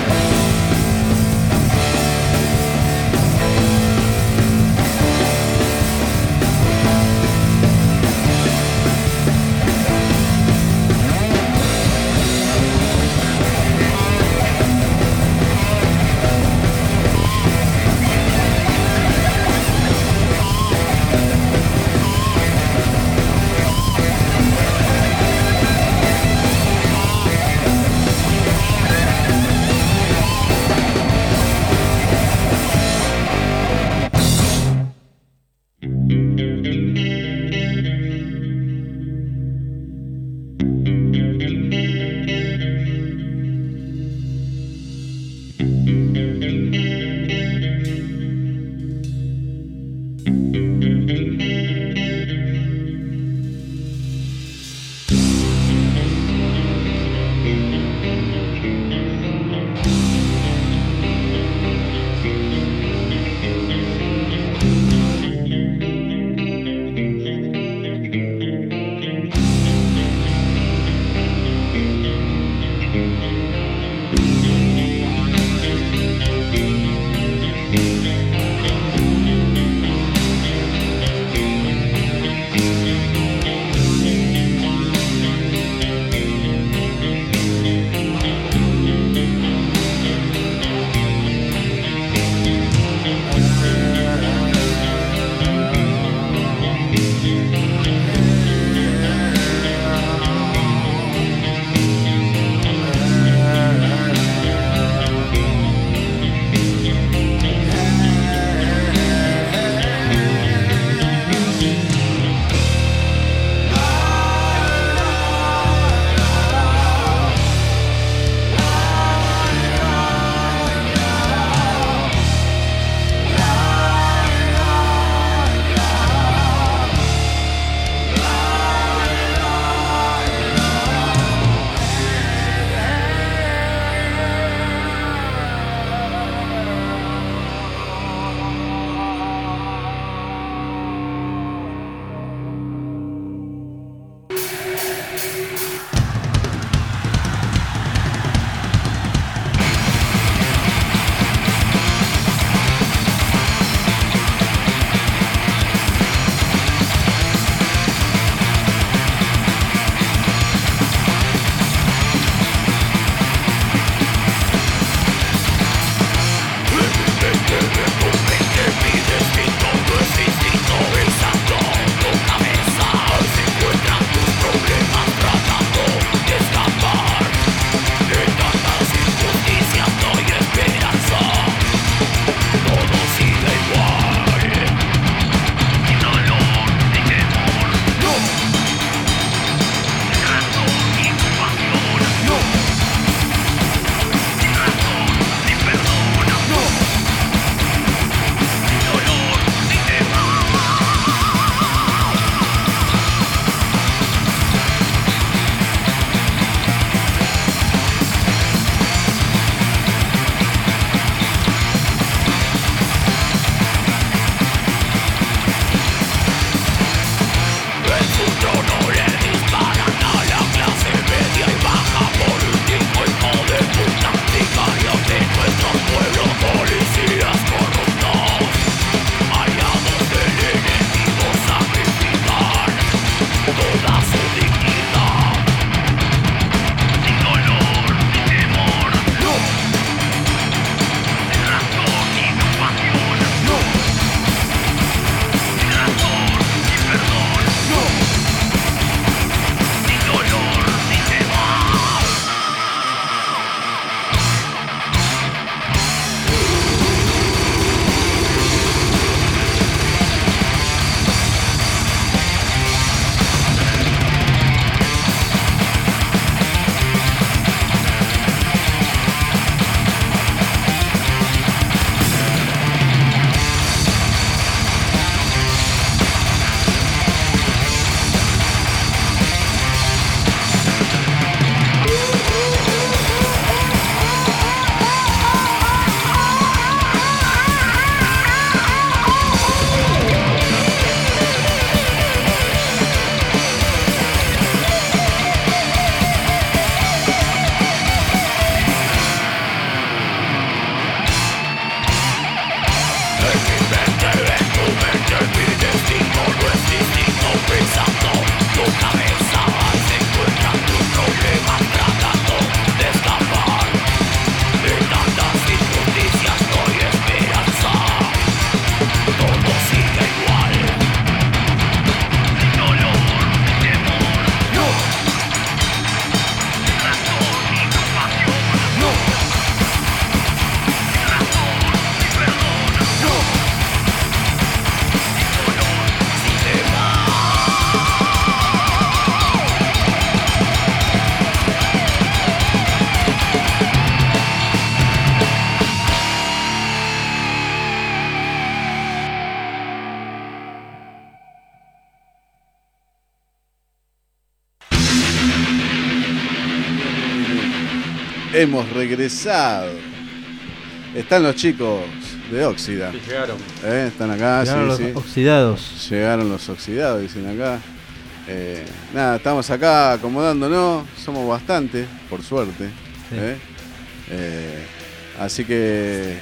hemos regresado. Están los chicos de Óxida. Sí, llegaron. ¿Eh? Están acá, Llegaron sí, los sí. oxidados. Llegaron los oxidados, dicen acá. Eh, nada, estamos acá acomodándonos. Somos bastante, por suerte. Sí. ¿eh? Eh, así que,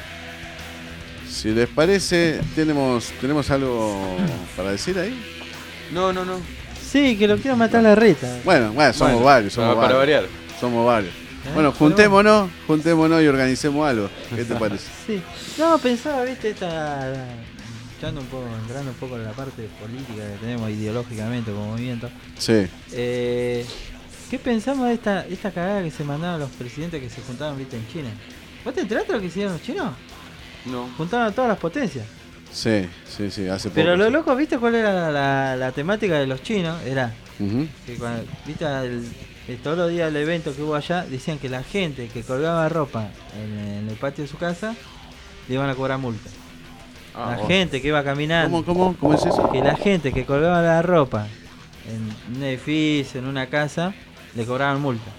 si les parece, tenemos, tenemos algo para decir ahí. No, no, no. Sí, que lo quiero matar la reta. Bueno, bueno, somos Bueno, varios, somos para, para varios. variar. Somos varios. ¿Eh? Bueno, juntémonos, juntémonos y organicemos algo. ¿Qué te parece? Sí. No, pensaba, viste, esta. Echando un poco, entrando un poco en la parte política que tenemos ideológicamente como movimiento. Sí. Eh, ¿Qué pensamos de esta, esta cagada que se mandaban los presidentes que se juntaban, viste, en China? ¿Vos te enteraste de lo que hicieron los chinos? No. Juntaban a todas las potencias. Sí, sí, sí, hace poco. Pero lo sí. loco, ¿viste cuál era la, la, la temática de los chinos? Era Ujú. que cuando, viste, el, el- todos los días del evento que hubo allá, decían que la gente que colgaba ropa en, en el patio de su casa le iban a cobrar multa. Ah, la bueno. gente que iba caminando. ¿Cómo, cómo, cómo es eso? Que la gente que colgaba la ropa en un edificio, en una casa, le cobraban multa.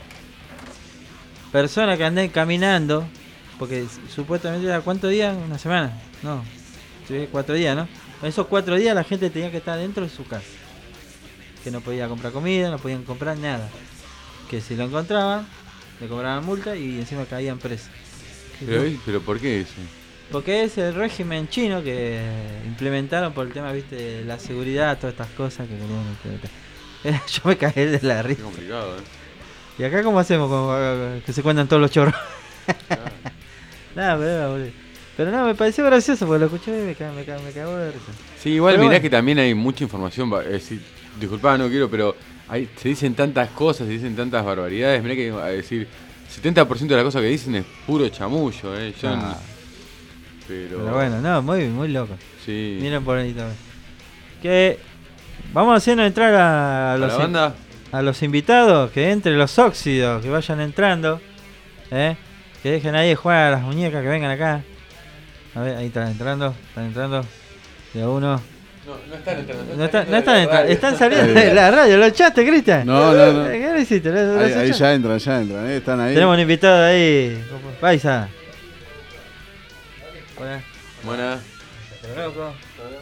Personas que anden caminando, porque supuestamente era ¿cuántos días? ¿Una semana? No, sí, cuatro días, ¿no? En esos cuatro días la gente tenía que estar dentro de su casa. Que no podía comprar comida, no podían comprar nada. Que si lo encontraban, le cobraban multa y encima caían presos. Pero, pero ¿por qué eso? Porque es el régimen chino que implementaron por el tema, viste, de la seguridad, todas estas cosas que querían implementar. Yo me caí de la risa. Es complicado, ¿eh? ¿Y acá cómo hacemos con, que se cuentan todos los chorros? Nada, pero, boludo. Pero no, me pareció gracioso porque lo escuché y me, ca- me, ca- me cagó de risa. Sí, igual Pero mirá bueno. que también hay mucha información. va- Es decir, disculpa, no quiero, pero hay, se dicen tantas cosas, se dicen tantas barbaridades. Mirá que, a decir, setenta por ciento de las cosas que dicen es puro chamullo, ¿eh? Yo no- Ah. pero... Pero bueno, no, muy, muy loco. Sí. Miren por ahí también. Que vamos haciendo entrar a, ¿A los la in- banda? a los invitados, que entre los óxidos, que vayan entrando, ¿eh? Que dejen ahí de jugar a las muñecas, que vengan acá. A ver, ahí están entrando, están entrando. De a uno. No, no están entrando. No, está- no están entrando, están saliendo de la radio, ¿lo echaste, Cristian? No, no, no. ¿Qué le hiciste? ¿Lo- lo Ahí, has ahí hecho? ya entran, ya entran, ¿eh? Están ahí. Tenemos un invitado ahí, Paisa. Hola. Buena. Bueno,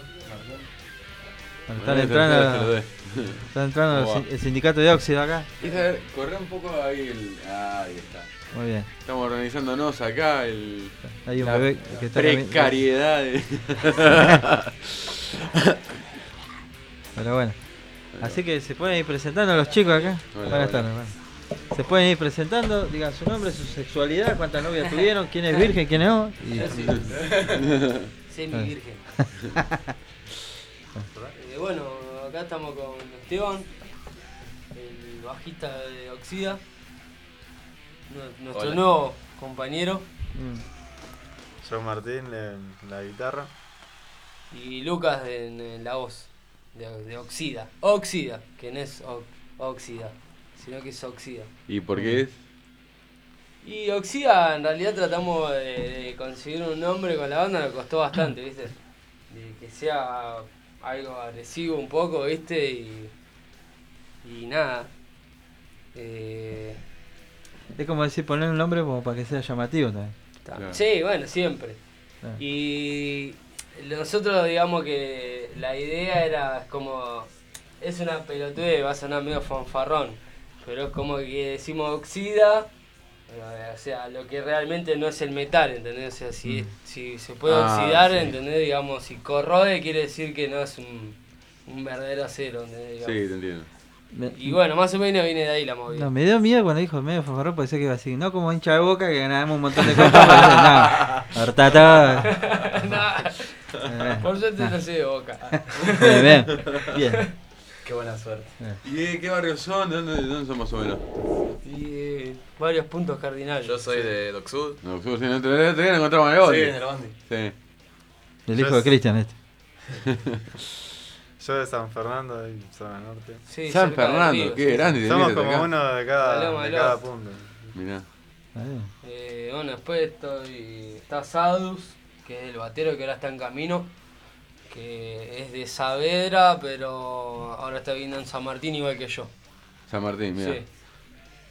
Bueno, están te- entrando, te lo doy. están entrando ¿Cómo el, va? sin- el sindicato de óxido acá. Y a ver, corre un poco ahí el... Ahí está. Muy bien. Estamos organizándonos acá el... Hay un la bebé que está precariedad de... Pero bueno. Así que se pueden ir presentando los chicos acá. Hola, Buenas hola. tardes. bueno. Se pueden ir presentando, digan su nombre, su sexualidad, cuántas novias tuvieron, quién es virgen, quién no. Y... Yo sí. Semi-virgen. Eh, bueno, acá estamos con Esteban, el bajista de Oxida, nu- nuestro Hola. nuevo compañero, Soy Martín en la guitarra. y Lucas en, en la voz de, de Oxida. Oxida, que no es o- Oxida, sino que es Oxida. ¿Y por qué es? Y Oxida, en realidad tratamos de, de conseguir un nombre con la banda, nos costó bastante, ¿viste? De que sea algo agresivo un poco, ¿viste? Y, y nada. Eh, Es como decir poner un nombre como para que sea llamativo también. ta- Sí, bueno, siempre. Claro. Y nosotros digamos que la idea era como... Es una pelotudez, va a sonar medio fanfarrón, pero es como que decimos Oxida... O sea, lo que realmente no es el metal, ¿entendés? O sea, si, si se puede Ah, oxidar, sí. ¿entendés? Digamos, si corrode quiere decir que no es un, un verdadero acero, ¿entendés? Digamos. Sí, te entiendo. Y bueno, más o menos viene de ahí la movida. No, me dio miedo cuando dijo medio fanfarrón, pensé que iba así, no como hincha de Boca que ganamos un montón de cosas. No, hortata. No, por suerte no sé de Boca. Bien, bien, bien. Qué buena suerte. ¿Y de qué barrio son? ¿De dónde, de dónde son más o menos? Y eh, varios puntos cardinales. Yo soy de Docsud. No, sí, no, te, te, te encontramos en el bondi. Sí, en el bondi. Sí. El hijo de Cristian este. Yo de San Fernando, de zona norte. Sí, San cerca del Fernando, río, qué sí, grande. Somos tenés como acá. uno de cada, Paloma de del cada Oeste. punto. Mirá. Eh, bueno, después estoy, está Sadus, que es el batero que ahora está en camino, que es de Saavedra, pero ahora está viviendo en San Martín igual que yo. San Martín, mira. Sí.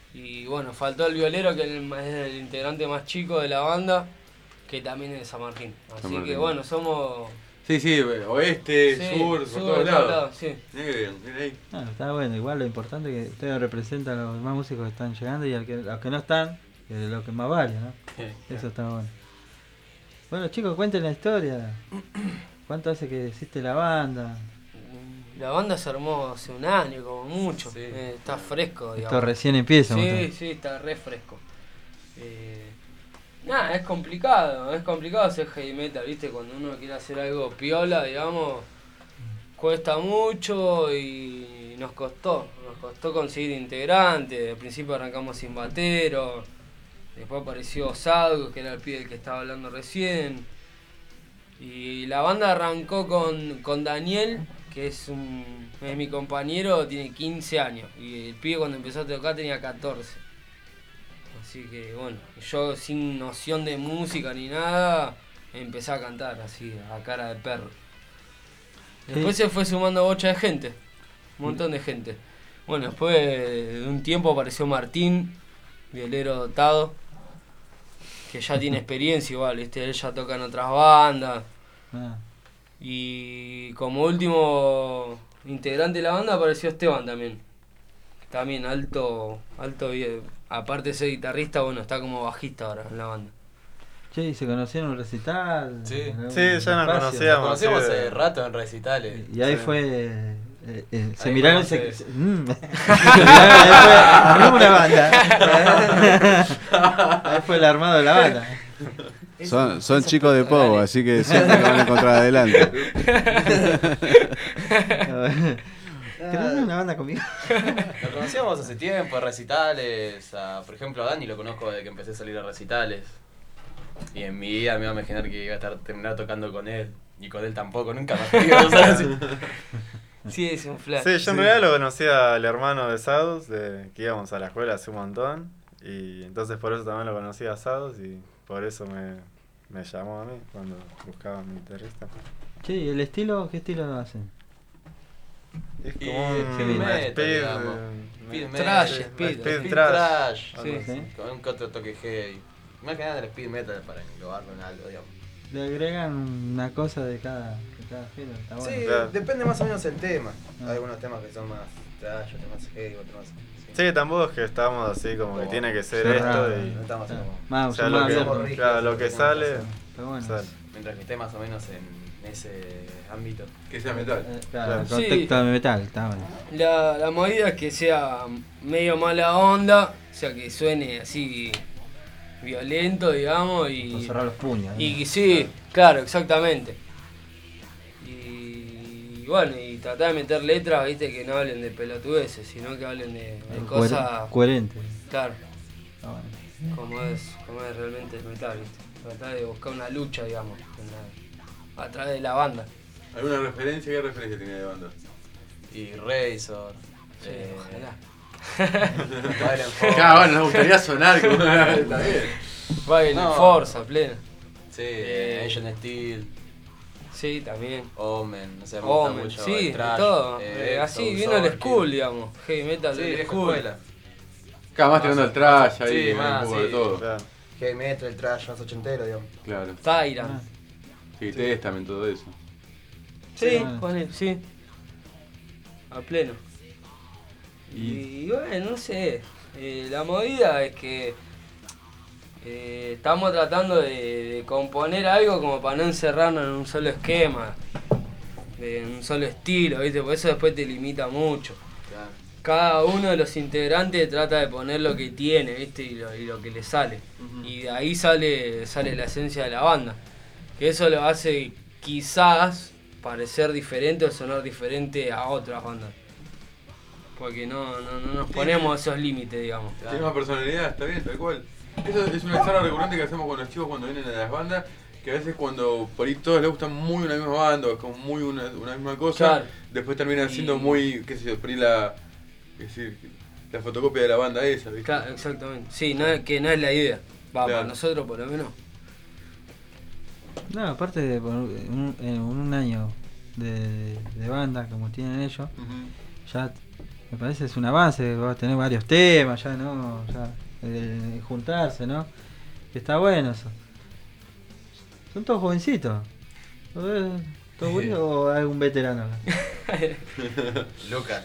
Y bueno, faltó el violero, que es el, es el integrante más chico de la banda, que también es de San Martín. Así San Martín. que bueno, somos... Sí, sí, oeste, Sí, sur, por sur, todos por lados. todos lados, sí. Mirá que bien, mirá ahí. Ah, está bueno, igual lo importante es que ustedes representan a los demás músicos que están llegando y a que, los que no están, que es lo que más vale, ¿no? Sí. Eso está bueno. Bueno chicos, cuenten la historia. ¿Cuánto hace que existe la banda? La banda se armó hace un año, como mucho. Eh, está fresco, digamos. Esto recién empieza, Sí, ¿no? sí, está re fresco. Eh, nada, es complicado, es complicado hacer heavy metal, ¿viste? Cuando uno quiere hacer algo piola, digamos, cuesta mucho y nos costó. Nos costó conseguir integrantes. Al principio arrancamos sin batero. Después apareció Sadgo, que era el pibe del que estaba hablando recién. Y la banda arrancó con, con Daniel, que es, un, es mi compañero, tiene quince años. Y el pibe cuando empezó a tocar tenía catorce. Así que bueno, yo sin noción de música ni nada, empecé a cantar así, a cara de perro. Después Sí. se fue sumando bocha de gente, un montón de gente. Bueno, después de un tiempo apareció Martín, violero dotado, que ya tiene experiencia igual, ¿viste? Él ya toca en otras bandas. Ah. Y como último integrante de la banda apareció Esteban también. También alto, alto, bien. Aparte de ser guitarrista, bueno, está como bajista ahora en la banda. Che, ¿y se conocieron en un recital? Sí. ¿En algún Sí, ya nos espacio? conocíamos. Nos conocemos sí, de- hace rato en recitales. Y ahí Sí. fue... eh, eh, se Ahí miraron y conoces. se... se- mm. Se miraron y ahí fue... Armamos una banda. Ahí fue el armado de la banda. Son, son chicos de Pogo, así que siempre lo van a encontrar adelante. ¿Querés hacer una banda conmigo? Lo conocíamos hace tiempo, en recitales. A, por ejemplo, a Dani lo conozco desde que empecé a salir a recitales. Y en mi vida me iba a imaginar que iba a estar terminar tocando con él. Y con él tampoco, nunca me fui, ¿sabes? Sí, es un flash. Sí, yo en realidad lo conocía al hermano de Sados, de, que íbamos a la escuela hace un montón. Y entonces por eso también lo conocía a Sados y por eso me, me llamó a mí cuando buscaba mi guitarrista. Che, ¿y el estilo? ¿Qué estilo hacen? Es Y como un heavy metal, speed, digamos. eh, Speed Trash, metal, speed, speed speed trash. trash, Sí, algo sí. así, con un otro toque heavy. Más que nada el speed metal para englobarlo en algo, digamos. Le agregan una cosa de cada, de cada género. Está bueno. Sí, Claro. depende más o menos el tema. Ah. Hay algunos temas que son más trash, otros más heavy, otros más... Sí, tampoco es que estamos así como que Como tiene que ser cerrado, esto y... No estamos Claro. como... Más, O sea, son lo más que, abiertos. claro, lo que sale, Está bueno. sale. Mientras que esté más o menos en ese ámbito. Que sea metal. Eh, claro, el Sí. contexto de metal, está bueno. La, la movida es que sea medio mala onda, o sea, que suene así violento, digamos, Con y... cerrar los puños. ¿no? Y sí, claro, exactamente. Y bueno, y tratar de meter letras, viste, que no hablen de pelotudeces, sino que hablen de, de Coher- cosas... Coherente. Claro, Está bueno. como es, como es realmente el metal, viste. Tratar de buscar una lucha, digamos, en la- a través de la banda. ¿Alguna referencia? ¿Qué referencia tenía de banda? Y Razor. Sí, eh, ojalá. Violent Force. Claro, bueno, nos gustaría sonar como está bien. Violent No. Force, a plena. Sí, Eh, Agent Steel, Sí, también. Omen, no sé, me gusta Omen, mucho. sí, el de trash, todo. eh, Eh, así, Exo, viendo el Zorky. school, digamos. Heavy metal Sí, del vieja school. escuela. Cada más tirando el trash ahí, Sí, un más, poco sí. de todo. Claro. Heavy metal, el trash más ochentero, digamos. Claro. Tyrant. Sí, Testament, todo eso. Sí, Sí. con él, sí. A pleno. Y- Y, bueno, no sé. Eh, la movida es que eh, estamos tratando de, de componer algo como para no encerrarnos en un solo esquema, de, en un solo estilo, ¿viste? Por eso después te limita mucho. Claro. Cada uno de los integrantes trata de poner lo que tiene, ¿viste? Y lo, y lo que le sale. Y de ahí sale, sale la esencia de la banda. Que eso lo hace quizás parecer diferente o sonar diferente a otras bandas. Porque no, no, no nos ponemos esos límites, digamos. Tiene más personalidad, está bien, tal cual. Eso es una charla recurrente que hacemos con los chicos cuando vienen a las bandas, que a veces cuando por ahí todos les gustan muy una misma banda, o es como muy una, una misma cosa, Claro. después terminan Y- siendo muy, qué sé yo, por ahí la, es decir, la fotocopia de la banda esa, ¿viste? Claro, exactamente. Sí, no es, que no es la idea. Va, Claro. para nosotros por lo menos. No, aparte de por un, en un año de, de banda como tienen ellos, Ujú. ya Me parece es un avance, va a tener varios temas, ya no, ya eh, juntarse, ¿no? Que está bueno eso. Son todos jovencitos. ¿Todo bueno o algún veterano? Lucas.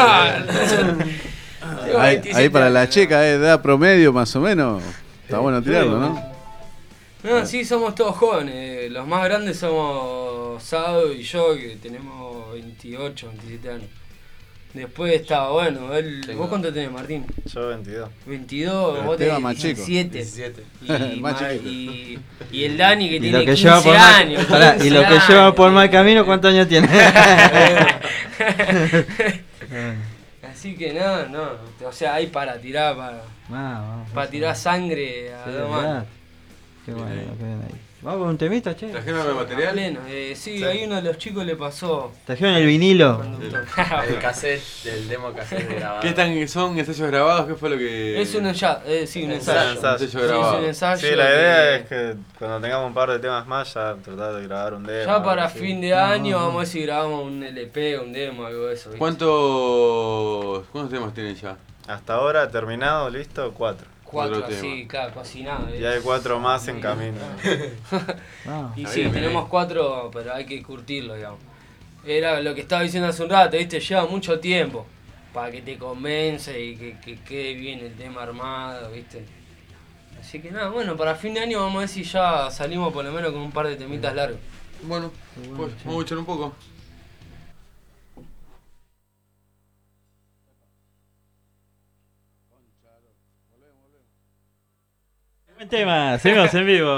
ahí, ahí para la chica, eh, edad promedio más o menos. Está bueno tirarlo, ¿no? No, sí, somos todos jóvenes. Los más grandes somos Sado y yo, que tenemos veintiocho, veintisiete años. Después estaba bueno. Él, ¿vos cuánto tenés, Martín? Yo veintidós. veintidós, Pero vos Esteban tenés más chico. diecisiete. diecisiete. Y, Más ma- chiquito. y, y el Dani que Y tiene lo que quince lleva por mal, años. pará, y quince lo que años. lleva por mal camino, ¿cuántos años tiene? Así que no, no. O sea, hay para tirar, para, Ah, para tirar sangre a Sí, dos verdad. manos. Qué bueno, qué bien ahí. ¿Vamos con un temita, che? ¿Trajeron el material? Pleno. Eh, sí, ahí uno de los chicos le pasó. ¿Trajeron el vinilo? El cassette, el demo cassette grabado. ¿Qué están, son ensayos grabados? ¿Qué fue lo que...? Es un ensayo, eh, sí, un Ensayo, ensayo. ensayo. ensayo Sí, grabado. es un ensayo. Sí, la idea que- es que cuando tengamos un par de temas más, ya tratar de grabar un demo. Ya para algo así. fin de año vamos a ver si grabamos un L P, un demo, algo de eso. ¿viste? ¿Cuántos, ¿Cuántos temas tienen ya? Hasta ahora, terminado, listo, cuatro. Cuatro Cuatro así, claro, cocinado. Y hay cuatro más en camino. Ah, Y Está sí, bien, tenemos eh. cuatro, pero hay que curtirlo, digamos. Era lo que estaba diciendo hace un rato, ¿viste? Lleva mucho tiempo para que te convence y que, que quede bien el tema armado, ¿viste? Así que nada, bueno, para fin de año vamos a ver si ya salimos por lo menos con un par de temitas largos. Bueno, pues vamos a echar un poco. Buen tema, seguimos en vivo.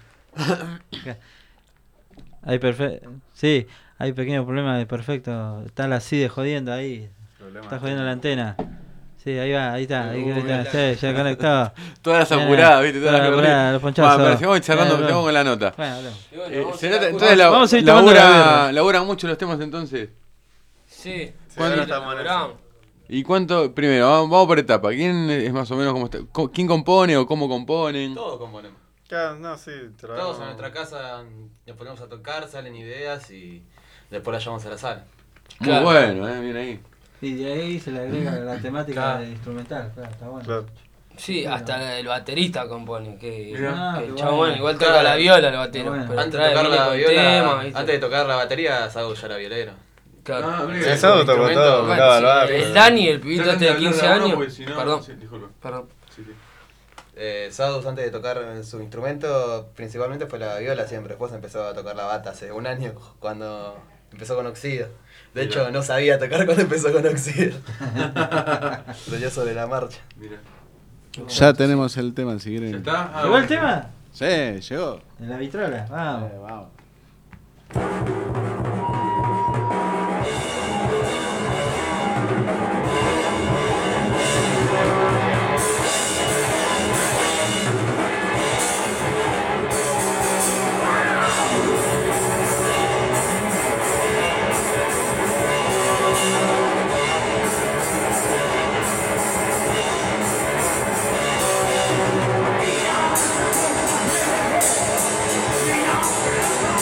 Hay perfecto. Sí, hay pequeños problemas de perfecto. Está la C I D E jodiendo ahí. Problema Está jodiendo la técnico. antena. Sí, ahí va, ahí está. Ahí Uy, está, la- sí, ya conectado. Todas las Mira, apuradas, ¿viste? Todas todas las las corridas. apuradas, los ponchazos. Bueno, pero si vamos cerrando, Bueno, estamos con la nota. Bueno, hablemos. Y bueno, Eh, vamos se a nota- la entonces la, Vamos a ir tomando la labura, birra. laburan mucho los temas entonces. Sí, Sí, ¿cuándo ahora estamos en eso. logramos? ¿Y cuánto? Primero, vamos, vamos por etapa. ¿Quién es más o menos como está? co- ¿Quién compone o cómo componen? Todos componemos. Claro, no, sí, Todos trabajamos. en nuestra casa nos ponemos a tocar, salen ideas y después las llevamos a la sala. Muy Claro. bueno, eh, bien ahí. Y de ahí se le agrega la temática Claro. instrumental. Claro, está bueno. Claro. Sí, hasta el baterista compone, que, Mirá. que Ah, el qué chabón bueno. igual toca Claro. la viola el batero, Bueno. pero Antes de, trae tocar viene la con viola, temas, ¿viste? antes de tocar la batería, Saúl ya era violero. Claro. Ah, mira Sí, que- eso tocó instrumento, todo, Bueno, tocaba sí, el bajo. el Dani, el pibito Traten este de de hablar quince de a uno, años. porque si no- Perdón, sí, disculpa. perdón. Sí, sí. Eh, Sadus antes de tocar su instrumento principalmente fue la viola siempre, después empezó a tocar la bata hace un año cuando empezó con Oxido. De Mirá. hecho no sabía tocar cuando empezó con Oxido. Lo dio sobre la marcha. Mira. Ya tenemos el tema, si quieren. ¿Ya está? Ah, ¿Llegó el bueno. tema? Sí, llegó. En la vitrola, vamos. Eh, vamos. Thank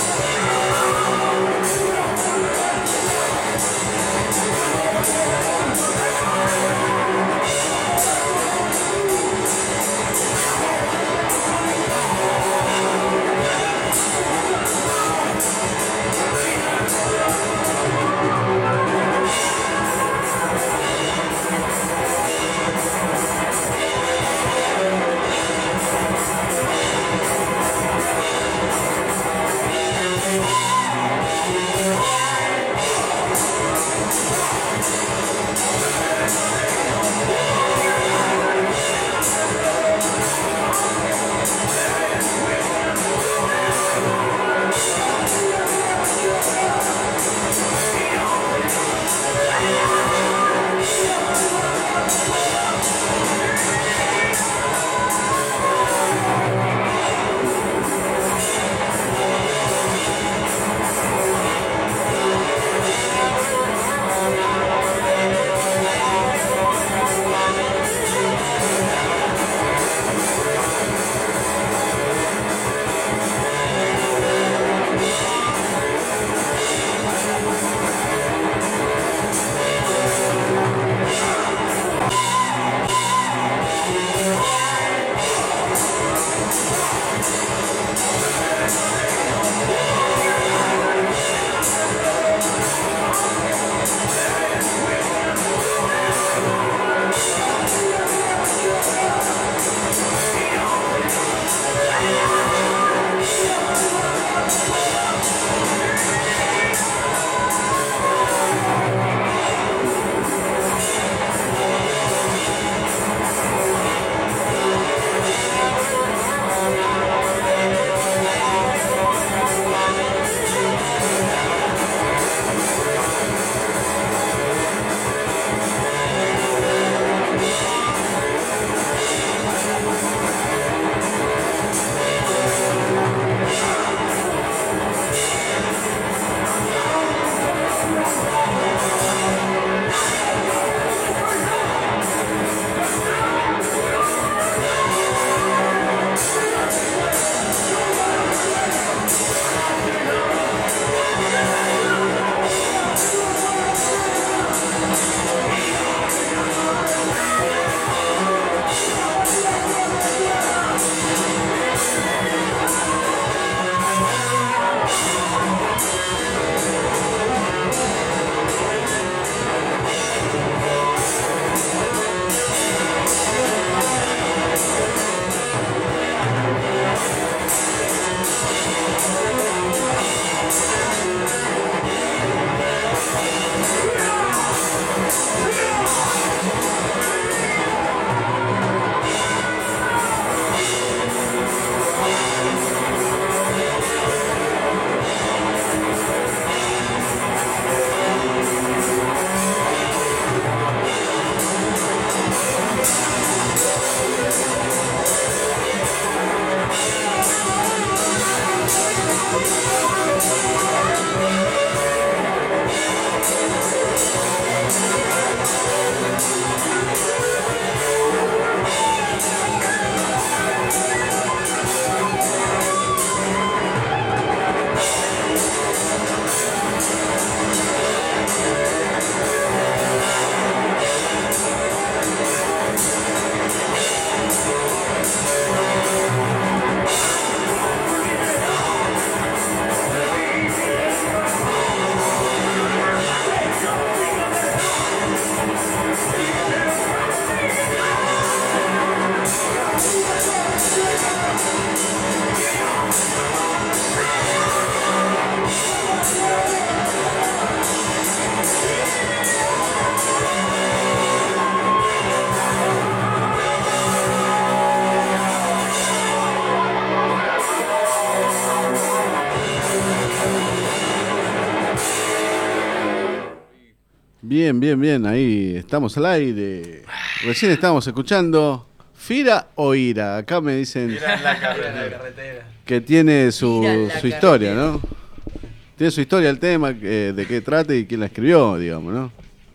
Bien, bien, bien, ahí estamos al aire. Recién estábamos escuchando Fira o Ira. Acá me dicen Ira en la carretera. que tiene su, Ira en la su historia, carretera. ¿no? Tiene su historia el tema, eh, de qué trata y quién la escribió, digamos, ¿no?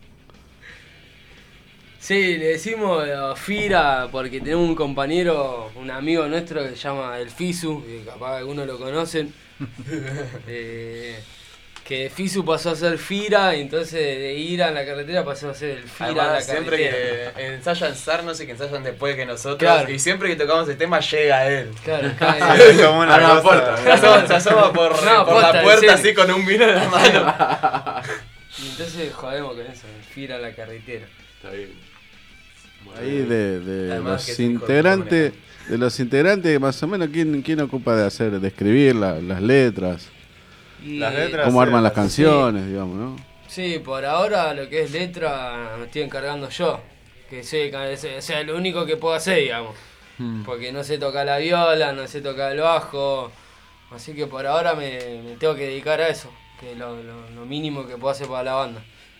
Sí, le decimos eh, Fira porque tenemos un compañero, un amigo nuestro que se llama El Fisu, que capaz algunos lo conocen. eh, que Fisu pasó a ser Fira y entonces de Ira en la carretera pasó a ser el Fira en la Además, siempre carretera. que ensayan Sarnos y que ensayan después que nosotros. Claro. Y siempre que tocamos el tema llega él. Claro, Es como una a la cosa. puerta. Se asoma, se asoma por, No, por posta, la en puerta serio. así con un vino en la mano. Y entonces jodemos con eso, el Fira en la carretera. Está bien. Ahí de, de Además que los es hijo de integrantes, de los integrantes, más o menos, ¿quién, quién ocupa de hacer, de escribir la- las letras? Y- Las letras, ¿Cómo sí, arman las sí. canciones, digamos, no? Sí, por ahora lo que es letra me estoy encargando yo. Que sé, o sea, lo único que puedo hacer, digamos. Hmm. Porque no sé tocar la viola, no sé tocar el bajo. Así que por ahora me, me tengo que dedicar a eso. Que es lo, lo, lo mínimo que puedo hacer para la banda.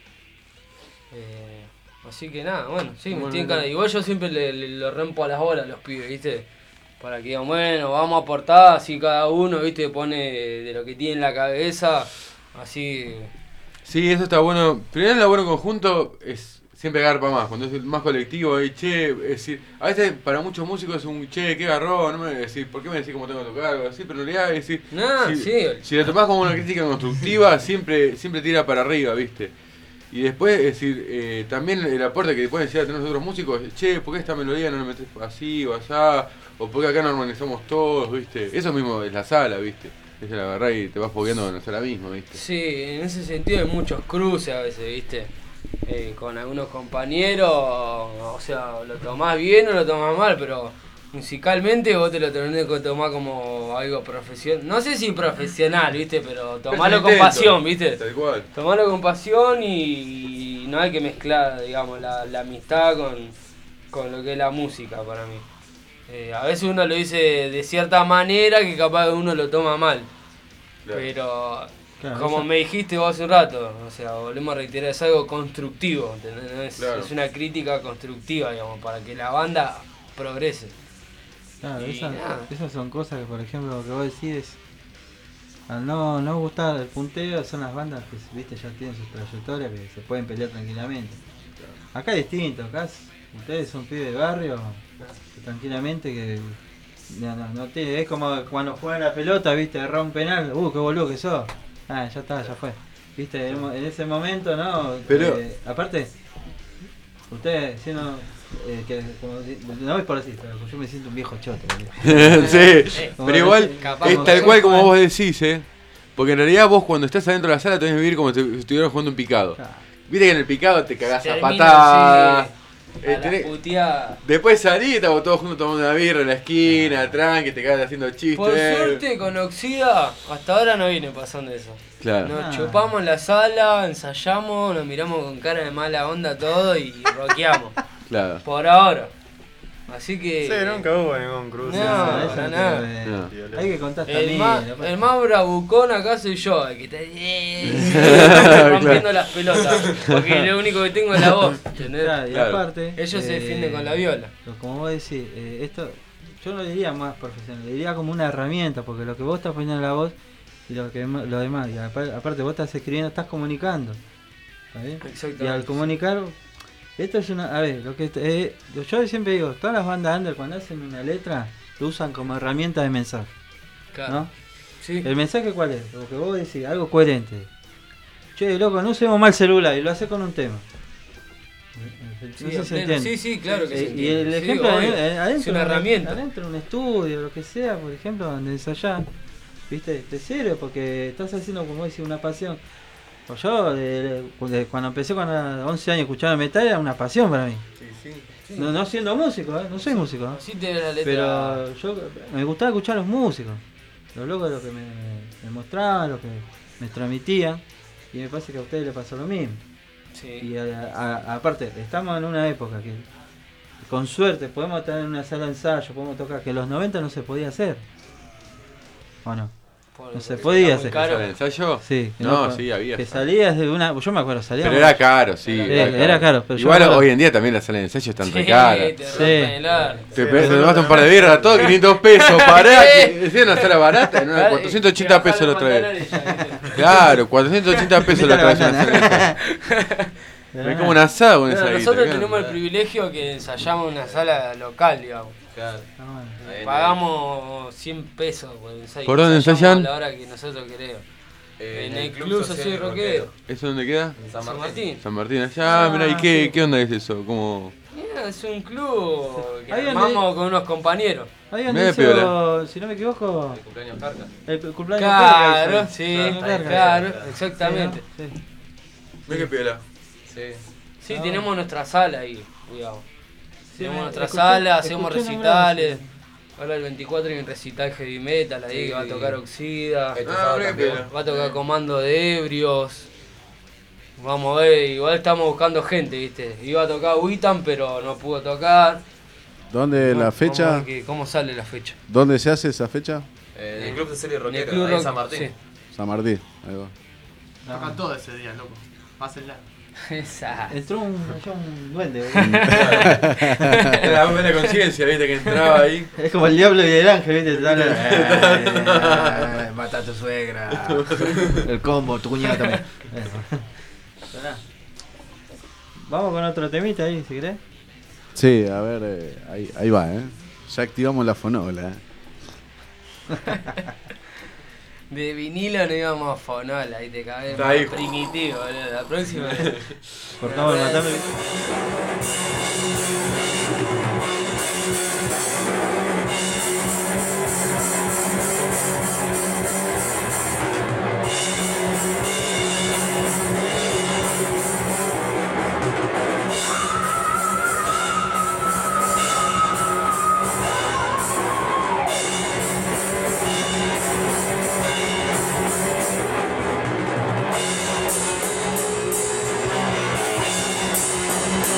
Eh, así que nada, bueno, sí, me Bueno, estoy encargando. Igual yo siempre le, le, le rompo a las bolas a los pibes, ¿viste? Para que digan, bueno, vamos a aportar, así cada uno, ¿viste? Pone de lo que tiene en la cabeza, así. Sí, eso está bueno. Primero el laburo en conjunto es siempre garpa más. Cuando es más colectivo, ahí, che, es decir, a veces para muchos músicos es un che, qué garrón, no me decir, ¿por qué me decís cómo tengo que tocar? Algo así, pero en realidad es decir, No, si, sí. si lo tomás como una crítica constructiva, siempre, siempre tira para arriba, ¿viste? Y después, es decir, eh, también el aporte que pueden decir a tener otros músicos, che, ¿por qué esta melodía no la metes así o allá? O ¿por qué acá no armonizamos todos, viste? Eso mismo es la sala, viste. Es la agarrás y te vas fogueando en la sala misma, viste. Sí, en ese sentido hay muchos cruces a veces, ¿viste? Eh, con algunos compañeros, o sea, lo tomás bien o lo tomás mal, pero musicalmente vos te lo tenés que tomar como algo profesional. No sé si profesional, ¿viste? Pero tomalo con intento, pasión, ¿viste? Tal cual. Tomalo con pasión y, y no hay que mezclar, digamos, la, la amistad con, con lo que es la música para mí. Eh, a veces uno lo dice de cierta manera que capaz uno lo toma mal. Claro. Pero, Claro, como eso- me dijiste vos hace un rato, o sea, volvemos a reiterar, es algo constructivo, ¿entendés? No es, Claro. es una crítica constructiva, digamos, para que la banda progrese. Claro, Y esas, nada. esas son cosas que, por ejemplo, lo que vos decís es, al no, no gustar el punteo, son las bandas que, viste, ya tienen su trayectoria, que se pueden pelear tranquilamente. Acá es distinto, acá es- ustedes son pibes de barrio, que tranquilamente que no, no, no te, es como cuando juegan la pelota, viste, errar un penal, uh, qué boludo que sos. Ah, ya está, ya fue. Viste, en, en ese momento, ¿no? Pero- Eh, aparte, ustedes siendo eh, que como di- no es por decir, pero yo me siento un viejo choto. boludo. Sí, Como pero igual decir, capaz es como tal que- cual como vos decís, ¿eh? Porque en realidad vos cuando estás adentro de la sala tenés que vivir como si estuvieras jugando un picado. Viste que en el picado te cagás a Termina patadas. así, eh, a la tenés- puteada. Después salís, estamos todos juntos tomando una birra en la esquina, tranqui, te quedas haciendo chistes. Por suerte con Oxida hasta ahora no viene pasando eso. Claro. Nos Ah. chupamos en la sala, ensayamos, nos miramos con cara de mala onda todo y rockeamos. Claro. Por ahora. Así que. Sí, nunca hubo ningún cruce. No, Eso para no nada. tiene- No. Hay que contar El también. más, aparte. el más bravucón acá soy yo, el que está rompiendo las pelotas. Porque lo único que tengo es la voz. ¿Entendés? Claro, y Claro. aparte. Ellos se eh, defienden con la viola. pero como vos decís, eh, esto. Yo no diría más profesional, le diría como una herramienta, porque lo que vos estás poniendo en la voz y lo que lo demás, y aparte, aparte vos estás escribiendo, estás comunicando. ¿Está bien? Exactamente. Y al comunicar, esto es una. A ver, lo que eh, yo siempre digo, todas las bandas under cuando hacen una letra, lo usan como herramienta de mensaje. Claro. ¿No? Sí. ¿El mensaje cuál es? Lo que vos decís, algo coherente. Che, loco, no usemos mal celular y lo hace con un tema. Sí, No sé a si se pleno. entiende. sí, sí, claro que Eh, se Y entiende. el Sí, ejemplo obvio. eh, adentro, es una de- herramienta. adentro de un estudio, lo que sea, por ejemplo, donde ensayás, viste, te sirve porque estás haciendo, como decís, una pasión. O yo, de- de- cuando empecé con once años escuchando metal, era una pasión para mí. No, no siendo músico, ¿eh? No soy músico, ¿eh? Así tiene la letra. Pero yo me gustaba escuchar a los músicos, los locos lo que me, me mostraban, lo que me transmitían, y me parece que a ustedes les pasó lo mismo. Sí. Y a- a- aparte, estamos en una época que con suerte podemos estar en una sala de ensayo, podemos tocar, que en los noventa no se podía hacer. ¿O no? No se podía hacer. ¿El ensayo? Sí. que No, sí, había. Que salías de una. Yo me acuerdo, salíamos. Pero era caro, sí. Era, era caro. Pero Igual yo hoy en día también las salas de ensayo están re caras. te Sí. rompen el ar. Te, pe- te tomaste un par de birras, todo quinientos pesos, pará. que- Decían una sala barata, no, Claro, cuatrocientos ochenta pesos la otra vez. Pantalón y ya, Claro, cuatrocientos ochenta pesos la otra vez. una sala. Es como un asado con Pero esa guita, nosotros claro. tenemos el privilegio que ensayamos en una sala local, digamos. Claro. Eh, Pagamos cien pesos por el ensayo. ¿Por dónde Ensayamos ensayan? a la hora que nosotros queremos. Eh, en el Club Social y Rockero. ¿Eso dónde queda? En San Martín. San Martín, allá, mirá, ¿y qué, qué onda es eso? ¿Cómo? Mira, es un club que Ahí donde- armamos con unos compañeros. Ahí donde Mirá, hizo, piola. si no me equivoco, El cumpleaños Carca. el cumpleaños Claro, Carca, sí, hizo. claro, Carca. exactamente. Sí, ¿no? Sí. Mirá qué piola. Sí. Sí, Ah. tenemos nuestra sala ahí, digamos. Sí, tenemos me- nuestra escuché- sala, hacemos escuché nombrar, recitales. sí. Ahora el veinticuatro hay un recital heavy metal ahí Sí. que va a tocar Oxida. Este Ah, sábado mirá qué también. piola. Va a tocar Comando de Ebrios. Vamos a ver, igual estamos buscando gente, ¿viste? Iba a tocar Witan, pero no pudo tocar. ¿Dónde Bueno, la fecha? vamos a ver que- ¿Cómo sale la fecha? ¿Dónde se hace esa fecha? Eh, en el Club de Serie En el Rockero, Club ahí en Rock- San Martín. sí. San Martín. Ahí va. Tocan todo ese día, loco. Pásenla. Esa. Entró un, allá un duende. Era la buena conciencia, viste, que entraba ahí. Es como el diablo y el ángel, ¿viste? Te hablan, Eh, mata a tu suegra. el combo, tu cuñada también. Pero nada. Vamos con otro temita ahí, si querés. Sí, a ver, eh, ahí, ahí va, ¿eh? Ya activamos la fonola. ¿eh? De vinilo no íbamos a fonol, ahí te cabés. Está ahí. Primitivo, boludo. La próxima. Cortamos el matame. Thank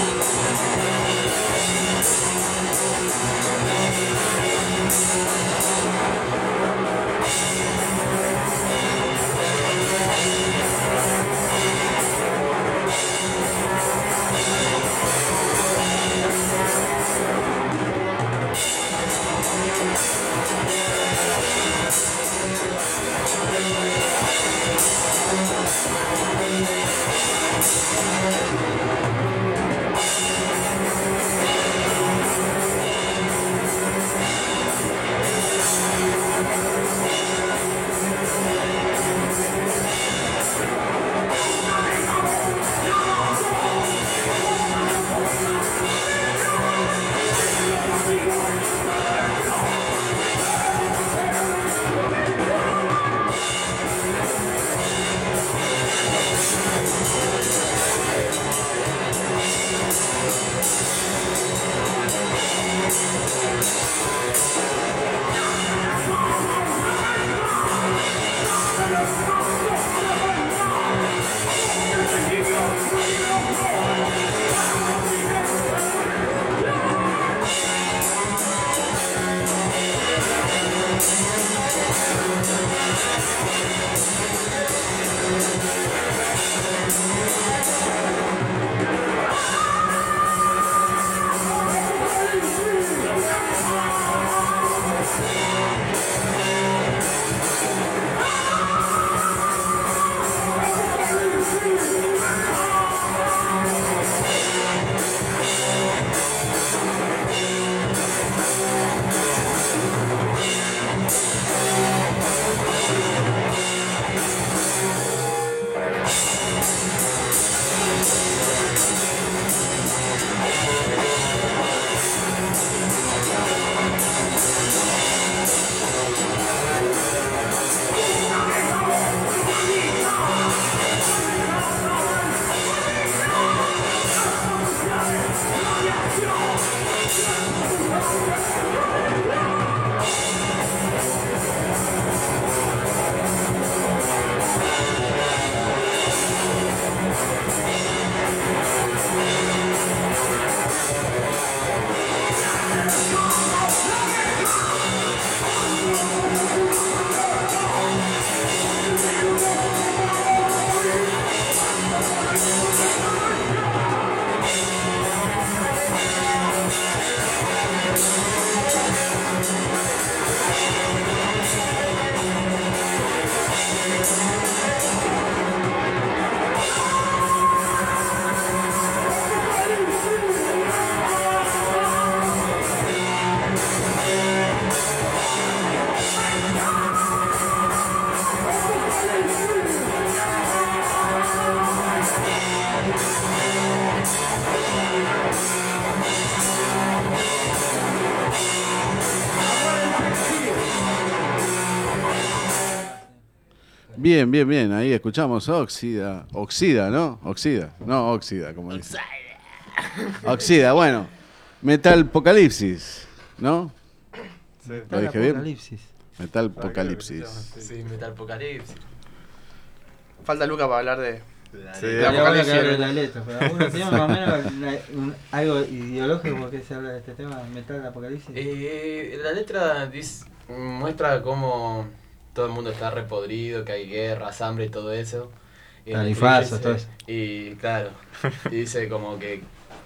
Bien, bien, bien. Ahí escuchamos Oxida. Oxida, ¿no? Oxida. No, Oxida, como dice. Oxida, bueno. Metal Apocalipsis, ¿no? Sí. ¿Lo dije bien? Apocalipsis. Metal Apocalipsis. Sí, Metal Apocalipsis. Falta Luca para hablar de. Sí, de Ya bueno que Apocalipsis. hable la letra, pero algunos tienen más o menos una- un- algo ideológico por qué se habla de este tema, Metal Apocalipsis. Eh, la letra dice, muestra cómo todo el mundo está repodrido, que hay guerras, hambre y todo eso. Y en el Tarifazos, dice- todo eso. Y claro, y dice como que...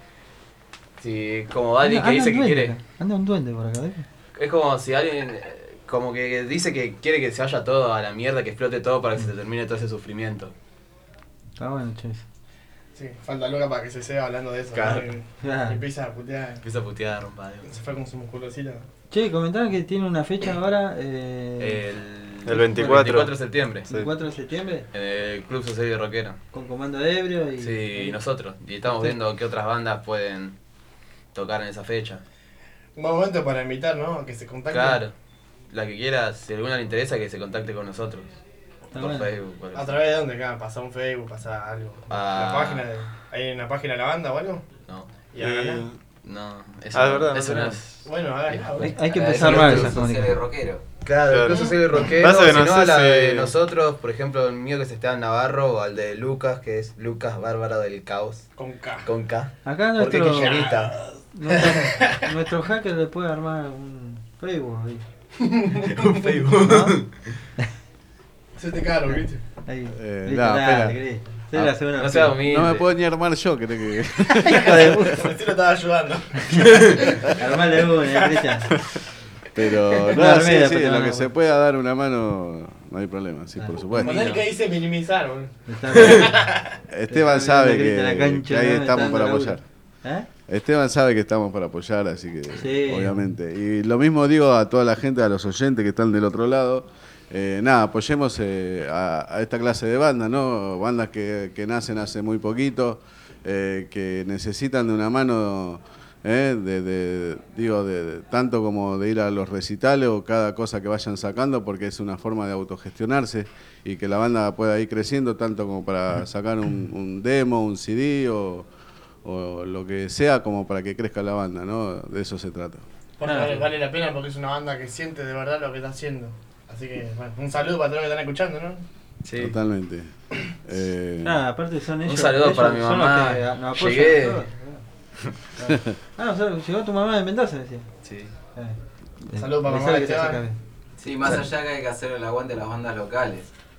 Sí, como alguien Anda- que anda dice un que duende quiere... acá, Anda un duende por acá, ¿ves? Es como si alguien... eh, Como que dice que quiere que se vaya todo a la mierda, que explote todo para que se termine todo ese sufrimiento. Está bueno, che. Sí, falta Luca para que se siga hablando de eso. Claro. ¿no? Y- Claro. Y empieza a putear. Empieza a putear, rompa. Se fue con su musculosita. Che, comentaron que tiene una fecha ahora. Eh, El, El veinticuatro. veinticuatro de septiembre. Sí. veinticuatro de septiembre, En el Club Society Rockero. con comando de ebrio y. Sí, y nosotros. Y estamos Sí. viendo qué otras bandas pueden tocar en esa fecha. Un buen momento para invitar, ¿no? A que se contacten. Claro. La que quiera, si alguna le interesa, que se contacte con nosotros. Está Por bueno. Facebook. por- ¿A través de dónde? Acá, pasa un Facebook, pasa algo. Ah. ¿La página de, ¿Hay una página de la banda o algo? No. ¿Y a ganar? No, Ah, eso es no, verdad, eso no no sé. es. Bueno, háganla. Hay, hay que Ah, empezar eso mal es esas Social comunicaciones. rockero. Claro, el Claro. Club Society Rockero, Pasa que si no no, sé a la si- de nosotros, por ejemplo, el mío que es Esteban Navarro, o al de Lucas, que es Lucas Bárbaro del Caos. Con K. Con K. Acá ¿Por qué nuestro, kirchnerista? nuestro, nuestro hacker le puede armar un Facebook ahí. Un Facebook. ¿No? Se te caro, ¿viste? Ahí. Eh, Listo, no, dale, espera. Cris. Sí, la segunda No sea opción. humilde. No me puedo ni armar yo, creo que. Hijo de puta. Recién lo estaba ayudando. Armale una, Cristian. Pero Una no, sí, armera, sí, pero lo no, que no. se pueda dar una mano, no hay problema, sí, por supuesto. Poner que dice minimizar, boludo. Está bien. Esteban Está sabe bien, que, la cancha, que ahí ¿no? estamos Está para dando apoyar. ¿Eh? Esteban sabe que estamos para apoyar, así que Sí. obviamente. Y lo mismo digo a toda la gente, a los oyentes que están del otro lado. Eh, nada, apoyemos eh, a, a esta clase de bandas, ¿no? Bandas que, que nacen hace muy poquito, eh, que necesitan de una mano, eh, de, de- digo, de, de- tanto como de ir a los recitales o cada cosa que vayan sacando, porque es una forma de autogestionarse y que la banda pueda ir creciendo, tanto como para sacar un, un demo, un C D o, o lo que sea, como para que crezca la banda, ¿no? De eso se trata. Porque vale, vale la pena porque es una banda que siente de verdad lo que está haciendo. Así que, bueno, un saludo para todos los que están escuchando, ¿no? Sí. Totalmente. Eh, Nada, aparte son ellos. Un saludo ellos para mi son mamá. los que nos apoyan Llegué. a todos. Ah, o sea, llegó tu mamá de Mendoza, decía. Sí. Eh, Saludo para me mamá sale de que te Esteban. saca bien. Sí, más allá que hay que hacer el aguante de las bandas locales.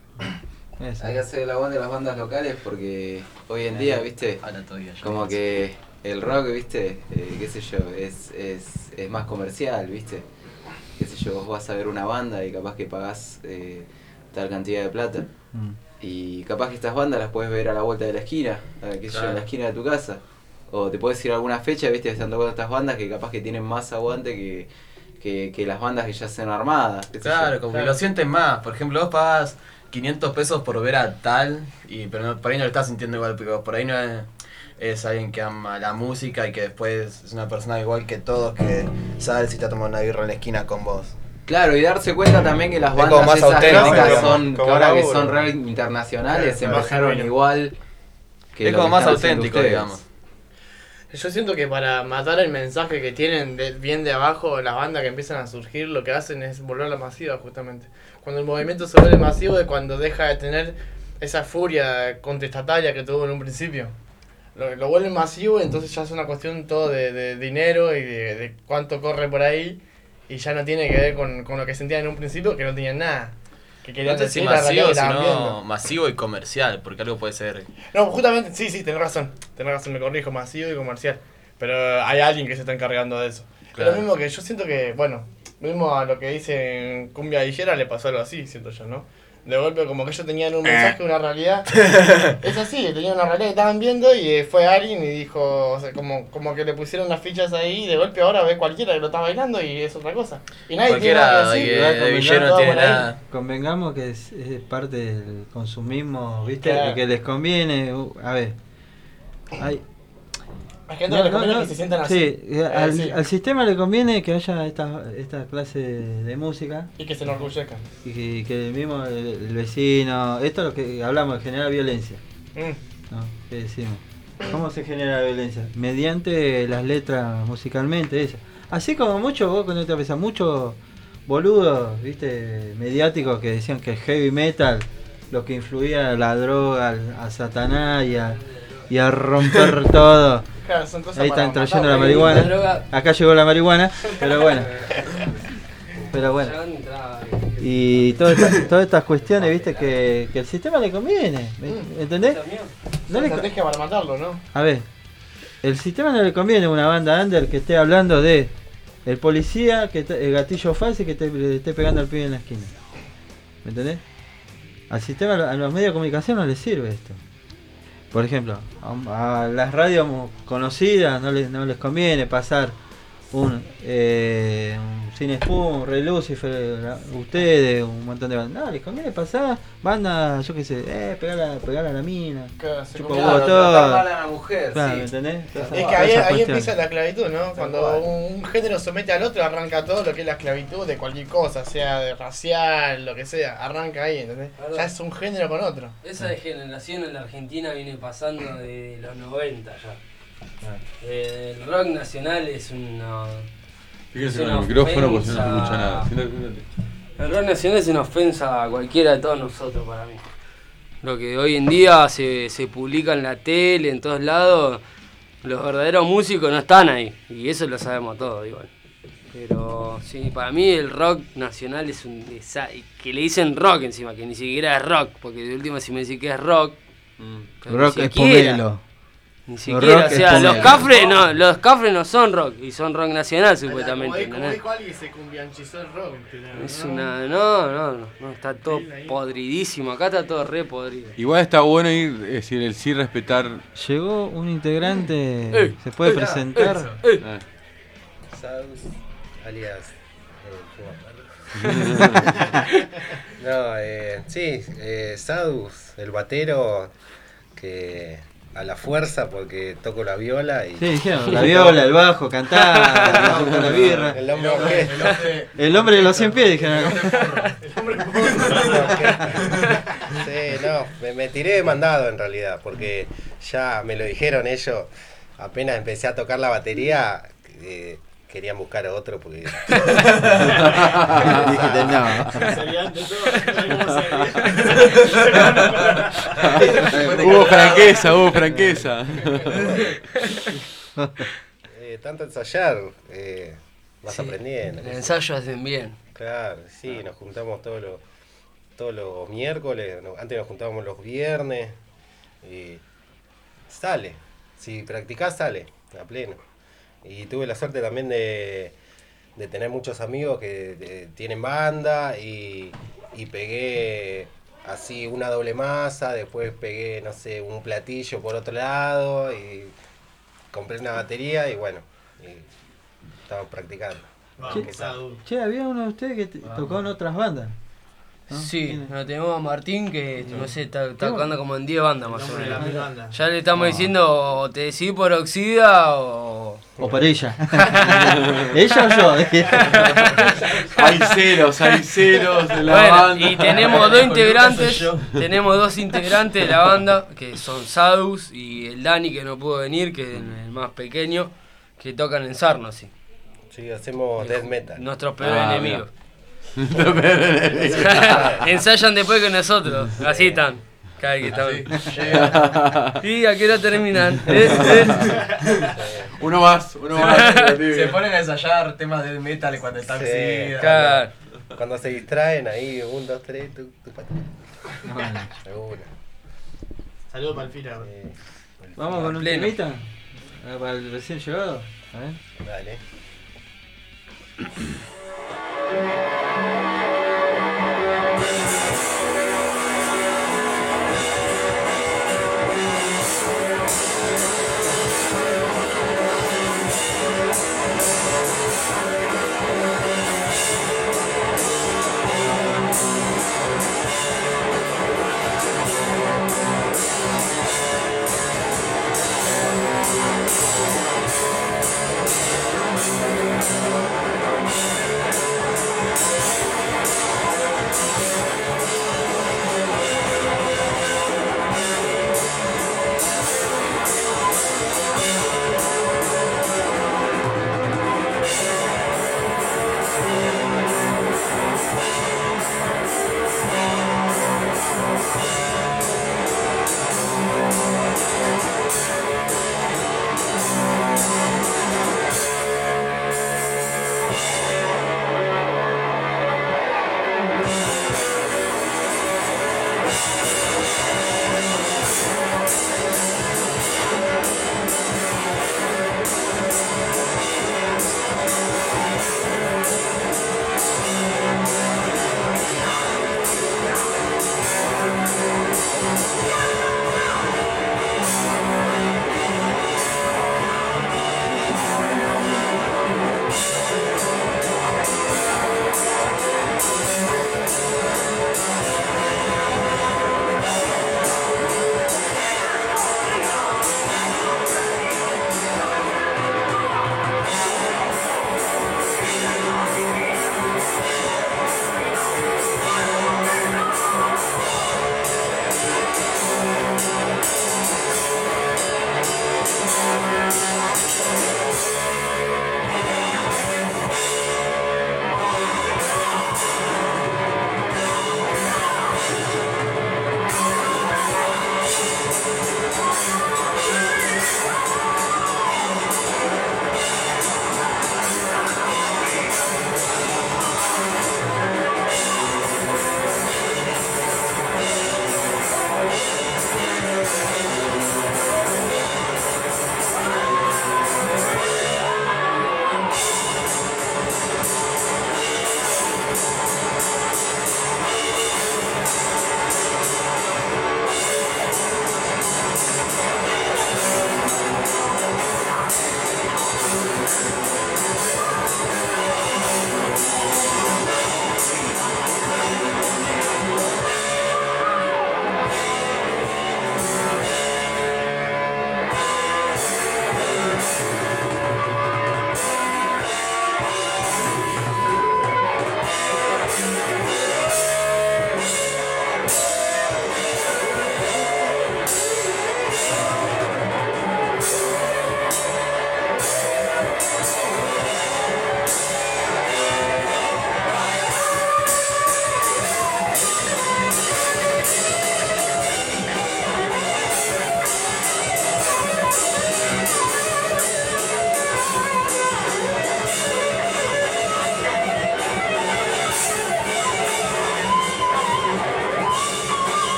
Eso. Hay que hacer el aguante de las bandas locales porque hoy en día, viste, Ahora todavía yo como pienso. que el rock, viste, eh, qué sé yo, es, es, es más comercial, viste. Qué sé yo, vos vas a ver una banda y capaz que pagás eh, tal cantidad de plata. Mm. Y capaz que estas bandas las puedes ver a la vuelta de la esquina, eh, qué sé yo, Claro. en la esquina de tu casa. O te puedes ir a alguna fecha, viste, están tocando estas bandas que capaz que tienen más aguante que, que, que las bandas que ya sean armadas. qué sé Claro, yo. como que lo sienten más. Por ejemplo, vos pagas quinientos pesos por ver a tal, y pero no, por ahí no lo estás sintiendo igual, porque por ahí no es, es alguien que ama la música y que después es una persona igual que todos que sabe si está tomando una birra en la esquina con vos. Claro, y darse cuenta también que las Es como bandas más esas auténtico, que como- son, que como ahora que laburo. son re internacionales, Claro, empezaron claro. igual que Es lo como que más están haciendo auténtico, ustedes. digamos. Yo siento que para matar el mensaje que tienen de, bien de abajo, las bandas que empiezan a surgir, lo que hacen es volverla masiva, justamente. Cuando el movimiento se vuelve masivo es cuando deja de tener esa furia contestataria que tuvo en un principio. Lo, lo vuelven masivo, entonces ya es una cuestión todo de, de dinero y de, de cuánto corre por ahí, y ya no tiene que ver con, con lo que sentían en un principio, que no tenían nada. Que querían No sé si decir la realidad masivo, que estaban sino viendo. masivo y comercial, porque algo puede ser. No, justamente, sí, sí, tenés razón. Tenés razón, me corrijo, masivo y comercial. Pero hay alguien que se está encargando de eso. Claro. Es lo mismo que yo siento que, bueno, lo mismo a lo que dicen Cumbia Villera le pasó algo así, siento yo, ¿no? De golpe como que ellos tenían un mensaje, una realidad. Es así, tenían una realidad que estaban viendo y eh, fue alguien y dijo, o sea, como, como que le pusieron las fichas ahí y de golpe ahora ve cualquiera que lo está bailando y es otra cosa. Y nadie tiene nada que decir. que Igual de convengamos villero no todo tiene por ahí. nada. Convengamos que es, es parte del consumismo, ¿viste? Claro. Que les conviene. uh, A ver, hay, A gente le conviene que se sientan así. Sí, Eh, al, sí. al sistema le conviene que haya esta, esta clase de música. Y que se enorgullezcan. Y que, que el mismo el, el vecino. Esto es lo que hablamos, genera violencia. Mm. ¿No? ¿Qué decimos? ¿Cómo se genera la violencia? Mediante las letras musicalmente, eso. Así como muchos, vos cuando te pensás, muchos boludos, viste, mediáticos que decían que el heavy metal, lo que influía a la droga, al- a Satanás y a, y a romper todo. Claro, son cosas Ahí para están trayendo matar, la ¿eh? marihuana. La droga. Acá llegó la marihuana, pero bueno. Pero bueno. Y todas estas, todas estas cuestiones, viste, que, que el sistema le conviene. ¿Entendés? No le estrategia para matarlo, ¿no? A ver, el sistema no le conviene a una banda under que esté hablando de el policía, que te- el gatillo falso y que te, le esté pegando al pibe en la esquina. ¿Me entendés? Al sistema, a los medios de comunicación no les sirve esto. Por ejemplo, a, a las radios conocidas no les, no les conviene pasar un, eh, un Sin Spoon, Ray Lucifer, la- ustedes, un montón de bandas. No, les conviene pasar bandas, yo qué sé, eh, pegar a, pegar a la mina. Claro, se chupa conviene. huevo Claro, todo. tratar mal a la mujer, Claro, sí. ¿me entendés? Todas esas- Es que todas ahí, esas ahí cuestiones. empieza la esclavitud, ¿no? Cuando un género somete al otro, arranca todo lo que es la esclavitud de cualquier cosa, sea de racial, lo que sea, arranca ahí, ¿entendés? Ya es un género con otro. Esa degeneración en la Argentina viene pasando de los noventa ya. Eh, el rock nacional es una. Fíjense es con una el micrófono porque si no se ofensa. escucha nada. Siéntate, siéntate. El rock nacional es una ofensa a cualquiera de todos nosotros para mí. Lo que hoy en día se, se publica en la tele, en todos lados, los verdaderos músicos no están ahí. Y eso lo sabemos todos igual. Pero sí, para mí el rock nacional es un desa- que le dicen rock encima, que ni siquiera es rock, porque de última si me decís que es rock, pero Rock ni es siquiera, pomelo. Ni siquiera, Rock o sea, es los pomelo. cafres no, los cafres no son rock, y son rock nacional Como, supuestamente. dijo- como ¿entendés? dijo alguien, se cumbianchizó el rock. ¿entendés? Es una. No, no, no, no, está todo podridísimo, acá está todo re podrido. Igual está bueno ir, es decir, el sí respetar. Llegó un integrante, Eh, ¿se puede eh, presentar? eh, eh. Ah. Sadus, alias eh, no, eh, sí, eh, Sadus, el batero que a la fuerza porque toco la viola y... Sí, dijeron, la viola, el bajo, cantar, la birra. El hombre orquesta. El hombre de los cien pies, dijeron. Sí, no, me, me tiré de mandado en realidad, porque ya me lo dijeron ellos, apenas empecé a tocar la batería, eh, querían buscar a otro porque... Dijiste no. Hubo franqueza, hubo franqueza. Eh, tanto ensayar, eh, vas Sí, aprendiendo. el ensayo hacen bien. Claro, sí, nos juntamos todos los todos los miércoles, no, antes nos juntábamos los viernes y sale, si practicás sale, a pleno. Y tuve la suerte también de, de tener muchos amigos que de- tienen banda y, y pegué así una doble masa, después pegué, no sé, un platillo por otro lado y compré una batería y bueno, y estamos practicando. Che, Que sale. che, había uno de ustedes que t- tocó en otras bandas. ¿no? Sí, lo tenemos a Martín que, no sé, está, está ¿Qué tocando como en diez bandas más o nombre de la menos. banda. Ya le estamos diciendo, o te decidís por Oxida o... O por ella. ¿Ella o yo? Hay celos, hay celos de la Bueno, banda. y tenemos dos integrantes, Soy yo. tenemos dos integrantes de la banda, que son Sadus y el Dani que no pudo venir, que es el más pequeño, que tocan en Sarno, sí. Sí, hacemos death metal. Nuestros peores Ah, enemigos. Nuestros peores enemigos. Ensayan después que nosotros, así están. Cada vez que están. ¿Y a qué hora terminan? ¿Eh? ¿Eh? Uno más, uno más. Se ponen a ensayar temas de metal cuando están Sí, así. cuando, cuando se distraen ahí, un, dos, tres, tu, tu, pa, tu. Seguro. Saludos para el Fila. Vamos con un Pleno. temita. Ah, Para el recién llegado. A ver. Dale. Thank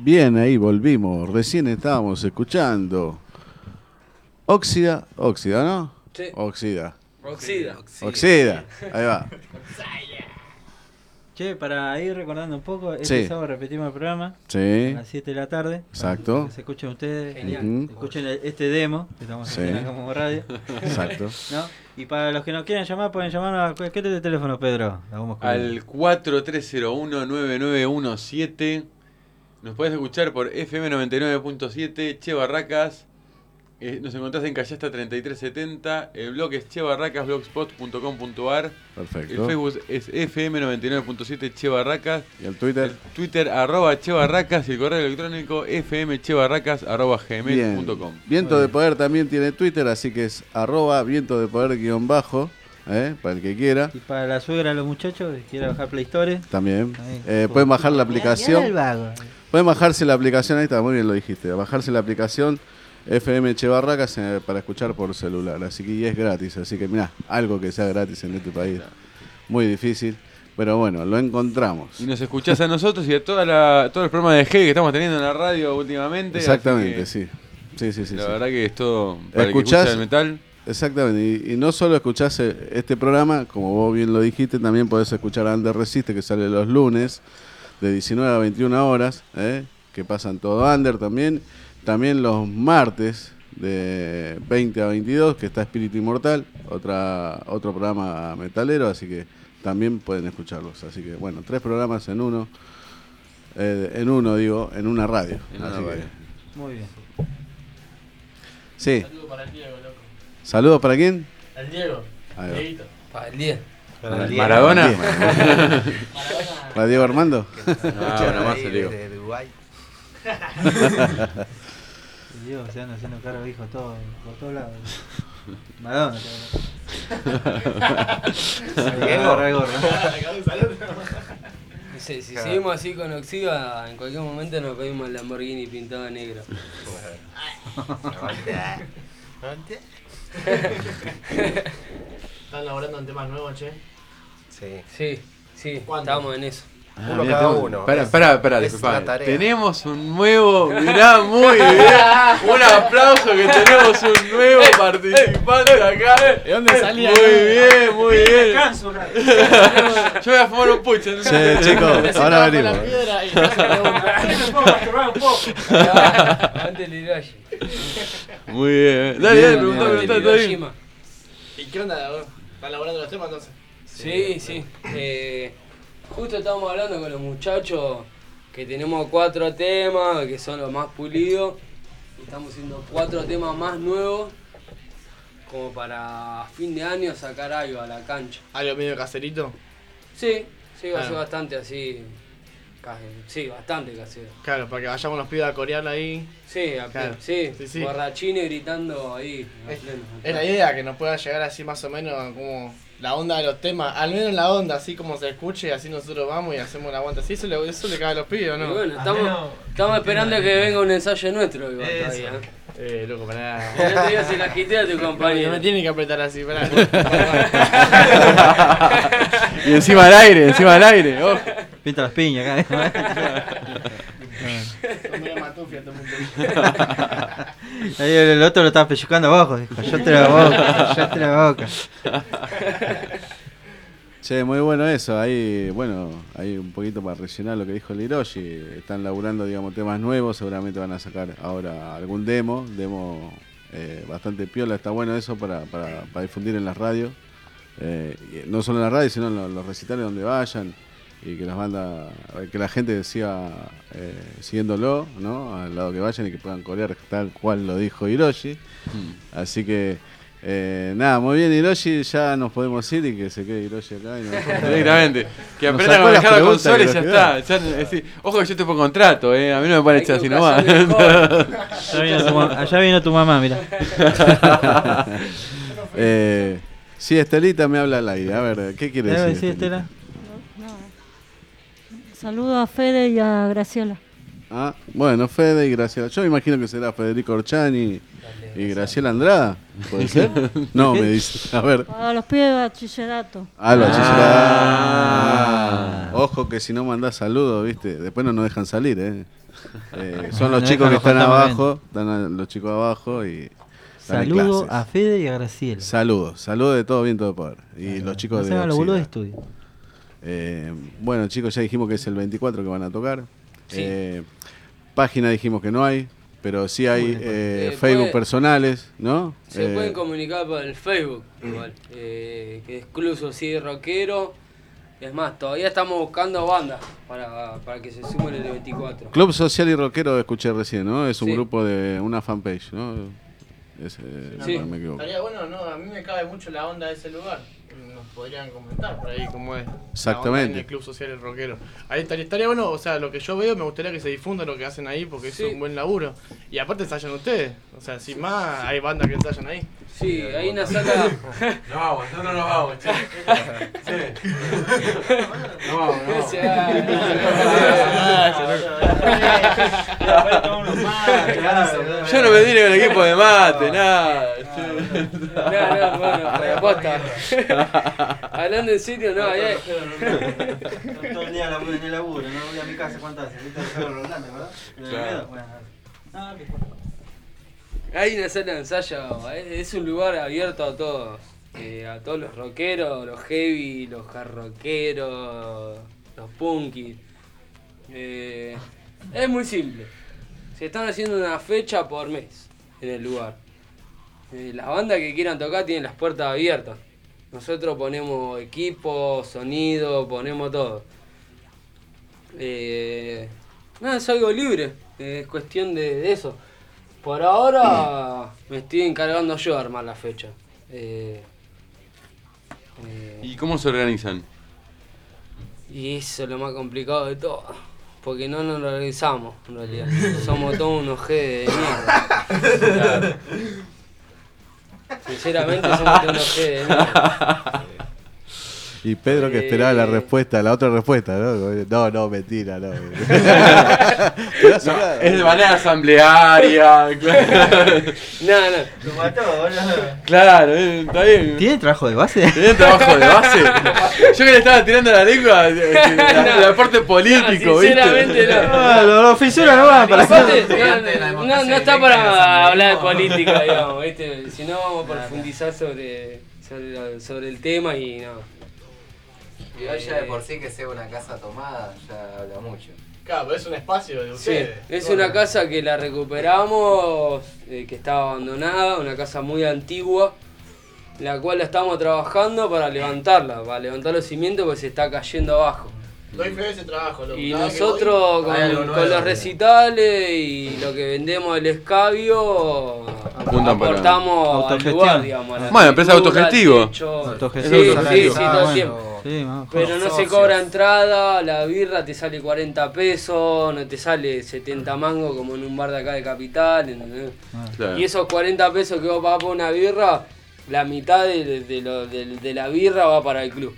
Bien, ahí volvimos. Recién estábamos escuchando Óxida, Óxida, ¿no? Sí. Óxida. Oxida. Oxida, ahí va. Che, para ir recordando un poco, este Sí. sábado repetimos el programa. Sí. A las siete de la tarde. Exacto. Para que se escuchen ustedes. Genial. Ujú. Escuchen el- este demo que estamos Sí. haciendo acá como radio. Exacto. ¿No? Y para los que nos quieran llamar, pueden llamarnos a... ¿Qué teléfono, Pedro? La vamos con- Al cuatro tres cero uno nueve nueve uno siete. Nos podés escuchar por F M noventa y nueve punto siete, Che Barracas. Eh, nos encontrás en Callasta treinta y tres setenta. El blog es chebarracas blogspot punto com punto ar. Perfecto. El Facebook es F M noventa y nueve punto siete Che Barracas. ¿Y el Twitter? El Twitter arroba Che Barracas y el correo electrónico fmchebarracas arroba gmail Bien. punto com. Viento de Poder también tiene Twitter, así que es arroba viento de poder guión bajo, ¿eh? Para el que quiera. Y para la suegra de los muchachos, que quiera bajar Play Store. También. Ahí. Eh, pueden bajar la aplicación. Mirá el vago. Pueden bajarse la aplicación, ahí está, muy bien lo dijiste. Bajarse la aplicación F M Che Barracas eh, para escuchar por celular. Así que y es gratis. Así que mirá, algo que sea gratis en este país. Muy difícil. Pero bueno, lo encontramos. Y nos escuchás a nosotros y a toda la, todo el programa de G que estamos teniendo en la radio últimamente. Exactamente, así sí. Sí, sí, sí. La sí. verdad que es todo para el que Escuchás, escucha el metal. Exactamente, y, y no solo escuchás eh, este programa, como vos bien lo dijiste, también podés escuchar a Under Resiste, que sale los lunes de diecinueve a veintiuna horas, ¿eh? Que pasan todo Under también. También los martes de veinte a veintidós, que está Espíritu Inmortal, otra, otro programa metalero, así que también pueden escucharlos. Así que bueno, tres programas en uno, eh, en uno digo, en una radio. En Así una que- radio. Muy bien. Sí. Saludos para el Diego, loco. ¿Saludos para quién? El Diego. Ahí va. Dieguito. Para el día. Para el Maradona. Maradona. ¿Para Diego Armando? No, nomás el Diego. De Uruguay. Dios, se andan haciendo cargo, hijo, todo, por todos lados. Madonna. Diego. No sé, si seguimos así con Oxiva, en cualquier momento nos pedimos el Lamborghini pintado de negro. ¿Están laburando en temas nuevos, che? Sí. Sí, sí, ¿Cuántos? estamos en eso. Ah, Uno mirá, cada tengo- uno. Pará, Es- pará, pará, es disculpame. la tarea. Tenemos un nuevo, mirá, muy bien. Un aplauso que tenemos un nuevo participante acá. ¿De dónde salía? Muy bien, muy bien. Descanso, Yo voy a fumar un pucho. ¿no? Sí, chicos, ahora venimos. Antes el Hiroshi. Muy bien. Dale, dale, preguntá, Aguante el preguntá, está bien. Hiroshima. ¿Y qué onda? ¿Están laburando los temas entonces? Sí, sí. Eh, justo estábamos hablando con los muchachos que tenemos cuatro temas, que son los más pulidos. Y estamos haciendo cuatro temas más nuevos, como para fin de año sacar algo a la cancha. ¿Algo medio caserito? Sí, sí, va a ser Ah. bastante así. ca- Sí, bastante casero. Claro, para que vayamos los pibes a corear ahí. Sí, a Claro. sí, Sí, sí. borrachines gritando ahí. a Es, pleno. es la idea que nos pueda llegar así más o menos como la onda de los temas, al menos la onda, así como se escuche, así nosotros vamos y hacemos la aguanta. Sí, eso le, eso le cae a los pibes, ¿o Y no? bueno, estamos, estamos esperando que venga un ensayo nuestro igual Eso. todavía. ¿eh? Eh, loco, pará. No te digas si la agité a tu No, compañero. no me tienen que apretar así, pará. Y encima al aire, encima al aire. ojo. Pinta las piñas acá. Son medio matufia todo el mundo. Ahí el otro lo estaba pellizcando abajo. Dijo, callate la boca, callate la boca. Che, muy bueno eso. Ahí, bueno, hay un poquito para rellenar lo que dijo el Hiroshi. Están laburando, digamos, temas nuevos. Seguramente van a sacar ahora algún demo. Demo eh, bastante piola. Está bueno eso para, para, para difundir en las radios. Eh, y no solo en las radios, sino en los, los recitales donde vayan. Y que las bandas, que la gente siga eh, siguiéndolo, ¿no? Al lado que vayan y que puedan corear tal cual lo dijo Hiroshi. Así que, eh, nada, muy bien Hiroshi, ya nos podemos ir y que se quede Hiroshi acá. Y no- Directamente. Que Nos aprendan a sacó las manejar la preguntas consola y que ya nos está. Ya, es decir, ojo que yo estoy por contrato, eh. A mí no me pueden Hay echar que así nomás. educación mejor. Allá vino tu, ma- allá vino tu mamá, mira. eh, sí, Estelita me habla al aire. A ver, ¿qué quiere ¿Qué decir? decir, Estela? Saludos a Fede y a Graciela. Ah, bueno, Fede y Graciela. Yo me imagino que será Federico Orchani y Graciela Andrada. ¿Puede ser? No, me dice. A ver. A los pibes de bachillerato. Ah, lo bachillerato. Ojo que si no mandás saludos, viste, después no nos dejan salir, ¿eh? Eh, son No, los no chicos que dejan están los abajo, están a- los chicos abajo y... dan Saludos clases. a Fede y a Graciela. Saludos, saludos de todo viento de poder. Y los chicos No de se hagan los Oxida. boludos de estudio. Eh, bueno, chicos, ya dijimos que es el veinticuatro que van a tocar. Sí. Eh, página dijimos que no hay, pero sí hay eh, Eh, Facebook puede- personales, ¿no? Se Eh, pueden comunicar por el Facebook, igual. Eh, que es Club Social Rockero. Es más, todavía estamos buscando bandas para, para que se sumen el veinticuatro. Club Social y Rockero escuché recién, ¿no? Es un Sí. grupo de una fanpage, ¿no? Es, eh, Sí. no me equivoco. Estaría bueno, no, a mí me cabe mucho la onda de ese lugar. Nos podrían comentar por ahí cómo es. Exactamente. La onda en el Club Social El Rockero. Ahí estaría, estaría bueno, o sea, lo que yo veo, me gustaría que se difunda lo que hacen ahí porque Sí. es un buen laburo. Y aparte ensayan ustedes. O sea, sin más, hay bandas que ensayan ahí. Sí, hay una sala. No vamos, no, no nos vamos, che. Sí. No vamos, no vamos. Yo no me vine con el equipo de mate, nada. No, no, bueno, pero posta. Hablando en serio, no, hay. Todo el día laburo en el laburo, no voy a mi casa, ¿cuántas hace? ¿Viste el perro Rolando, verdad? Claro. Bueno, no, que Hay una sala de ensayo, es es un lugar abierto a todos. Eh, a todos los rockeros, los heavy, los hard rockeros, los punkis. Eh, es muy simple. Se están haciendo una fecha por mes en el lugar. Eh, las bandas que quieran tocar tienen las puertas abiertas. Nosotros ponemos equipo, sonido, ponemos todo. Eh, nada, es algo libre, eh, es cuestión de, de eso. Por ahora me estoy encargando yo de armar la fecha. Eh, eh, ¿Y cómo se organizan? y eso es lo más complicado de todo. Porque no nos organizamos, en realidad. Somos todos unos G de mierda. Claro. Sinceramente somos todos unos G de mierda. Y Pedro que esperaba Eh. la respuesta, la otra respuesta, ¿no? No, no, mentira, no. No, es de manera asamblearia. Claro. No, no. Lo mató, boludo. Claro, eh, está bien. ¿Tiene trabajo de base? ¿Tiene trabajo de base? Yo que le estaba tirando la lengua, eh, la, la parte político, No, sinceramente ¿viste? no. No, los los fisuras no van para Aparte, no, no, no está para hablar de política, digamos, ¿viste? Si no vamos a profundizar sobre, sobre, sobre el tema y no. Igual ya de por sí que sea una casa tomada, ya habla mucho. Claro, pero es un espacio de Sí, ustedes. es una casa que la recuperamos, eh, que estaba abandonada, una casa muy antigua, la cual la estamos trabajando para levantarla, para levantar los cimientos porque se está cayendo abajo. Doy fe de ese trabajo, loco. Y Cada vez que nosotros voy, hay algo con, nuevo. con los recitales y lo que vendemos del escabio Apuntan para- aportamos al Autogestión. lugar, digamos. a la Bueno, empresa pintura, al autogestivo. techo. Autogestión, Sí, sí, salario. sí, Ah, todo el bueno. tiempo. Sí, más Pero no se socios. cobra entrada, la birra te sale cuarenta pesos, no te sale setenta mangos como en un bar de acá de Capital, ¿entendés? Claro. Y esos cuarenta pesos que vos pagás por una birra, la mitad de, de, de lo- de- de la birra va para el club.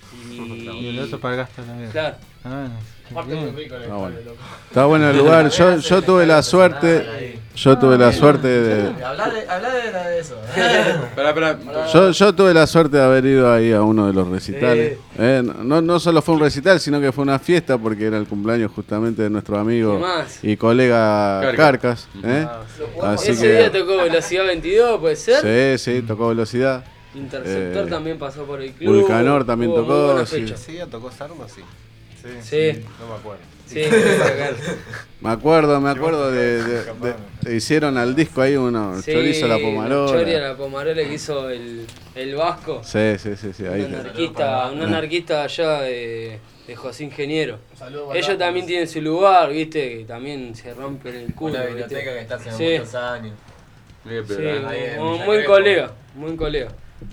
Y el otro para el gasto de la vida. Claro. Ah, bueno. Aparte Bien. muy rico el Ah, estadio, bueno. loco. Está bueno el lugar. Yo, yo tuve la suerte. Yo tuve la suerte de. Habla de, habla de, de eso. Pará, pará. Yo, yo tuve la suerte de haber ido ahí a uno de los recitales. Eh, no, no solo fue un recital, sino que fue una fiesta porque era el cumpleaños justamente de nuestro amigo ¿Qué más? y colega Carcas. Carcas. ¿eh? Así Ese día que. tocó Velocidad veintidós, ¿puede ser? Sí, sí, tocó velocidad. Interceptor Eh, también pasó por el club. Vulcanor también Hubo muy tocó, buena sí. fecha. ¿Sí ya tocó Sarma? Sí. Sí, Sí. no me acuerdo. Sí, bacán. Me acuerdo, me acuerdo de, de- de- de- hicieron al disco ahí uno, Sí, Chorizo a la Pomarola. Chori a la Pomarola que hizo el, el Vasco. Sí, sí, sí, sí, ahí Un está. anarquista, un Ah. anarquista allá de, de José Ingeniero. saludo para Ellos Lápiz. también tienen su lugar, viste, que también se rompen el culo. Una ¿viste? biblioteca que está hace Sí. muchos años. Mira, Sí, pero- Ahí en un Villa buen Crespo. colega, un buen colega.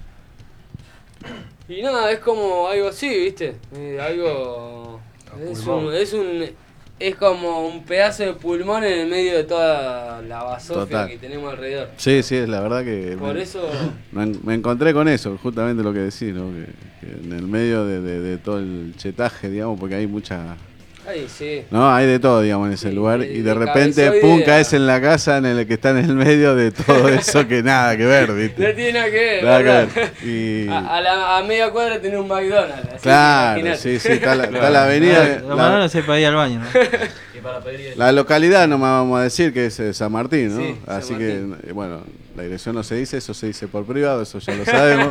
Y nada, es como algo así, ¿viste? Eh, algo... Es un, es un... Es como un pedazo de pulmón en el medio de toda la basofia Total. que tenemos alrededor. Sí, sí, es la verdad que Por me, eso... me, me encontré con eso, justamente lo que decís, ¿no? Que, que en el medio de, de- de todo el chetaje, digamos, porque hay mucha Ahí sí. No, hay de todo, digamos, en ese lugar. de- Y de de repente, cabezoide pum, a- caes en la casa en el que está en el medio de todo eso que nada que ver, ¿viste? No tiene nada que ver. Nada que ¿verdad? ver. Y- A, a la, a media cuadra tiene un McDonald's. así que Claro, imaginate. sí, sí, está la, está la avenida. Lo malo La, es para ir al baño, ¿no? Y para pedir la localidad nomás vamos a decir que es eh, San Martín, ¿no? Sí, San Así Martín. que, eh, bueno, la dirección no se dice, eso se dice por privado, eso ya lo sabemos.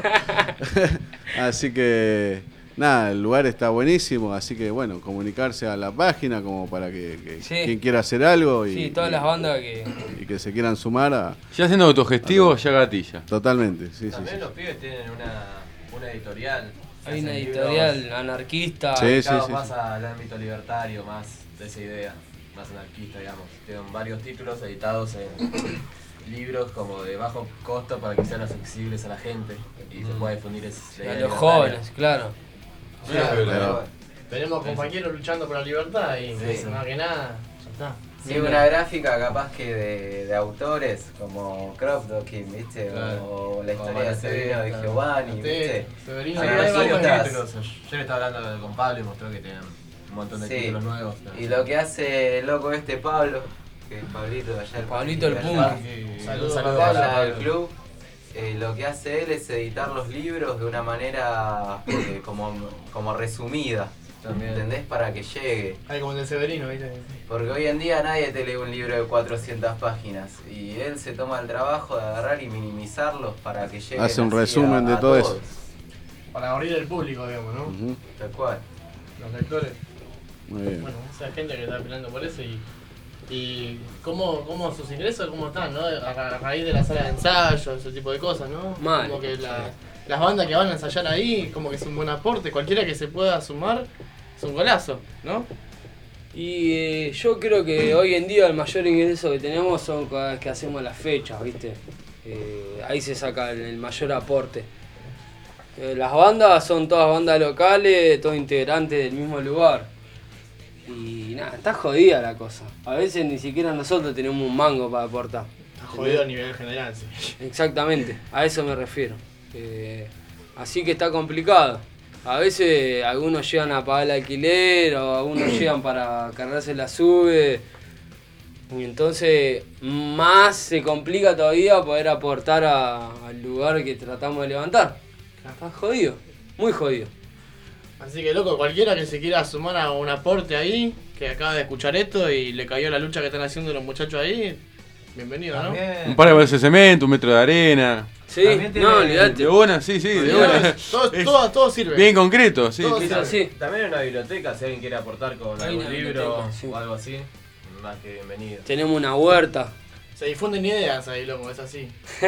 Así que, nada, el lugar está buenísimo, así que, bueno, comunicarse a la página como para que, que Sí. quien quiera hacer algo y, Sí, todas y- las bandas que. y que se quieran sumar a... Ya siendo autogestivo, ya gatilla. Totalmente, sí, sí, También sí. los pibes tienen una, una editorial. Hay una Hacen editorial libros anarquista. Sí, sí, dedicados sí, más sí. al ámbito libertario, más de esa idea, más anarquista, digamos. Tienen varios títulos editados en libros como de bajo costo para que sean accesibles a la gente y se pueda difundir esa A idea los libertaria. jóvenes, claro. Claro, Pero- Tenemos compañeros luchando por la libertad y Sí. más que nada, ya está. Sí, una gráfica capaz que de, de autores como Crop Docking, ¿viste? Claro. O la Como historia de Marcelo, Severino de claro. Giovanni, Sí, ¿viste? Severino Hay de Hay varios revistas. títulos. Yo le estaba hablando con Pablo y mostró que tenían un montón de Sí. títulos nuevos. Y lo que hace el loco este Pablo, que es Pablito de allá del Pablito el de Punk. allá, Saludos de a allá Pablo. del club, eh, lo que hace él es editar los libros de una manera eh, como, como resumida. También. ¿Entendés? Para que llegue. Hay como el de Severino, ¿viste? Porque hoy en día nadie te lee un libro de cuatrocientas páginas y él se toma el trabajo de agarrar y minimizarlos para que llegue. Hace un resumen de todo eso. Para abrir el público, digamos, ¿no? Ujú. Tal cual. Los lectores. Muy bien. Bueno, esa gente que está peleando por eso y. Y cómo, cómo sus ingresos, cómo están, ¿no? A, ra- a raíz de la sala de ensayo, ese tipo de cosas, ¿no? Mal. Como que la- las bandas que van a ensayar ahí, como que es un buen aporte, cualquiera que se pueda sumar es un golazo, ¿no? Y eh, yo creo que hoy en día el mayor ingreso que tenemos son cada vez que hacemos las fechas, ¿viste? Eh, ahí se saca el, el mayor aporte. Eh, las bandas son todas bandas locales, todos integrantes del mismo lugar. Y nada, está jodida la cosa. A veces ni siquiera nosotros tenemos un mango para aportar. Está jodido a nivel general, sí. Exactamente, a eso me refiero. Eh, así que está complicado. A veces algunos llegan a pagar el alquiler o algunos llegan para cargarse la sube. Y entonces más se complica todavía poder aportar a- al lugar que tratamos de levantar. Está jodido, muy jodido. Así que loco, cualquiera que se quiera sumar a un aporte ahí, que acaba de escuchar esto y le cayó la lucha que están haciendo los muchachos ahí, bienvenido, ¿no? Un par de bolsas de cemento, un metro de arena. Sí, no, olvidate. De una, sí, sí, de Todo- una. todo- Es todo- todo sirve. Bien concreto, sí. Todo sí. sirve. Sí. También hay una biblioteca, si alguien quiere aportar con Hay algún una libro biblioteca, sí. o algo así, más que bienvenido. Tenemos una huerta. Se difunden ideas ahí, loco, es así.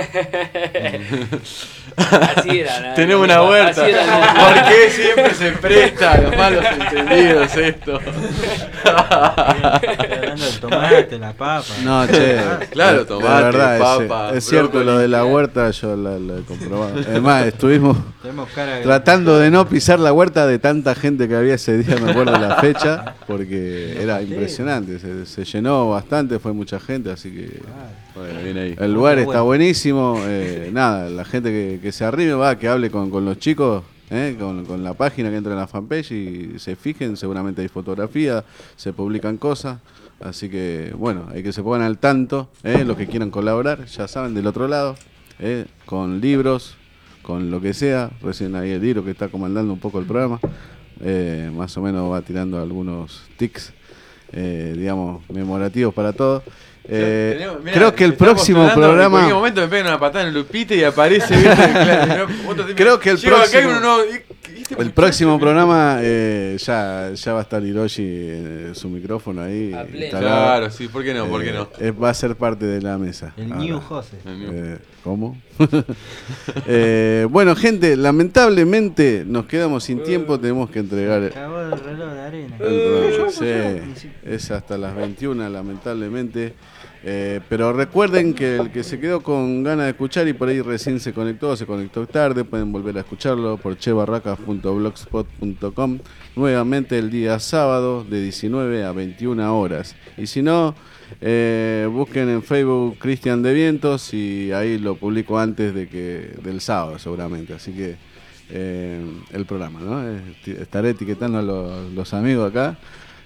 Así era. la- Tenemos la- una huerta. así era la- ¿Por qué siempre se presta a los malos entendidos esto? Hablando del tomate, la papa. No, che. Claro, de- de tomate, verdad, es- papa, es, cierto brócoli. lo de la huerta, yo la, la he comprobado. Además, estuvimos Tenemos cara de- tratando de no pisar la huerta de tanta gente que había ese día, me acuerdo la fecha, porque era impresionante. Se, se llenó bastante, fue mucha gente, así que Bueno, bien ahí. el lugar Muy está bueno. buenísimo. eh, nada, la gente que, que se arrime, va, que hable con, con los chicos. eh, con, con la página, que entre en la fanpage y se fijen, seguramente hay fotografías, se publican cosas, así que bueno, hay que se pongan al tanto, eh, los que quieran colaborar, ya saben, del otro lado, eh, con libros, con lo que sea, recién ahí el libro que está comandando un poco el programa, eh, más o menos va tirando algunos tics, eh, digamos, memorativos para todos. Eh, Tenemos- mirá, creo que el estamos próximo hablando, En programa... cualquier momento me pegan una patada en el lupite y aparece. ¿viste? Claro, ¿no? Otro tipo- Creo que el Llego acá y próximo- uno no- ¿y- este El próximo programa eh, ya, ya va a estar Hiroshi en su micrófono ahí. A pleno. instalado. Claro, sí, ¿por qué no? ¿Por qué no? Eh, va a ser parte de la mesa. El Ahora. New Jose. El New. Eh, ¿Cómo? Eh, bueno, gente, lamentablemente nos quedamos sin tiempo, tenemos que entregar el Acabó el reloj de arena. programa. Sí, es hasta las veintiuna, lamentablemente. Eh, pero recuerden que el que se quedó con ganas de escuchar y por ahí recién se conectó, se conectó tarde, pueden volver a escucharlo por chebarracas punto blogspot punto com nuevamente el día sábado de diecinueve a veintiuna horas. Y si no, eh, busquen en Facebook Cristian de Vientos y ahí lo publico antes de que del sábado seguramente. Así que eh, el programa, ¿no? Eh, Estaré etiquetando a los, los amigos acá.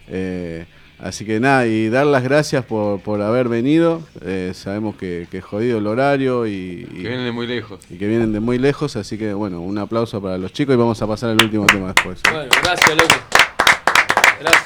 Eh, así que nada, y dar las gracias por, por haber venido. Eh, sabemos que, que es jodido el horario y, y que vienen de muy lejos. Y que vienen de muy lejos, así que bueno, un aplauso para los chicos y vamos a pasar al último tema después. Bueno, gracias, loco. Gracias.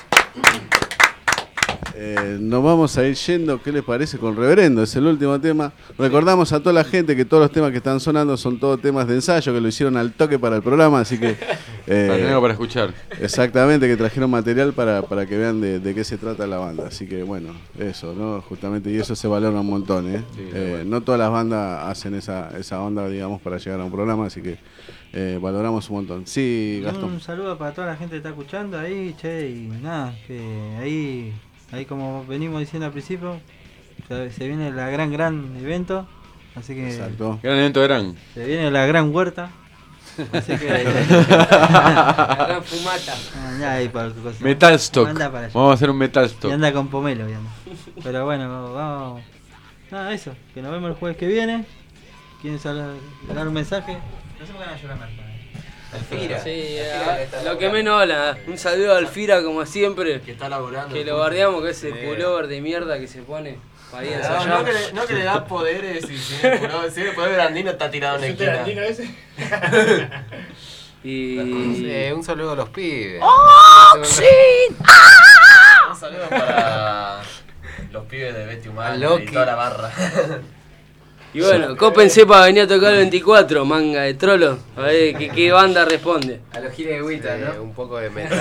Eh, nos vamos a ir yendo, ¿qué les parece? Con Reverendo, es el último tema. Recordamos a toda la gente que todos los temas que están sonando son todos temas de ensayo, que lo hicieron al toque para el programa, así que... Eh, para tenerlo para escuchar. Exactamente, que trajeron material para, para que vean de, de qué se trata la banda. Así que bueno, eso, ¿no? Justamente, y eso se valora un montón, ¿eh? Sí, eh bueno. No todas las bandas hacen esa, esa onda, digamos, para llegar a un programa, así que eh, valoramos un montón. Sí, Gastón. Un saludo para toda la gente que está escuchando ahí, che, y nada, que ahí... Ahí como venimos diciendo al principio, se, se viene la gran, gran evento, así que... Exacto. Gran evento gran. Se viene la gran huerta, así que... La gran fumata. Ah, ya, ahí para cosas. Metal Stock. Anda para allá. Vamos a hacer un Metal Stock. Y anda con pomelo, y anda. Pero bueno, vamos... Nada, eso, que nos vemos el jueves que viene. ¿Quieren salir- dar un mensaje? No sé por qué van a llorar más. Alfira. Sí, a- lo que menos habla. Un saludo a Alfira como siempre. Que está laburando. Que lo bardeamos, que ese pullover de mierda que se pone para ir a No, ensayar. no, que le, no que le da poderes y sin el pullover, sin el poder andino está tirado en la esquina. ¿Andino ese? Y... Eh, un saludo a los pibes. ¡Oh, sí! Un saludo para los pibes de Bestia Humana A y Loki. toda la barra. Y bueno, cópense para venir a tocar el veinticuatro, manga de trolo. A ver qué, qué banda responde. A los giles de Wita, ¿no? Un poco de metal.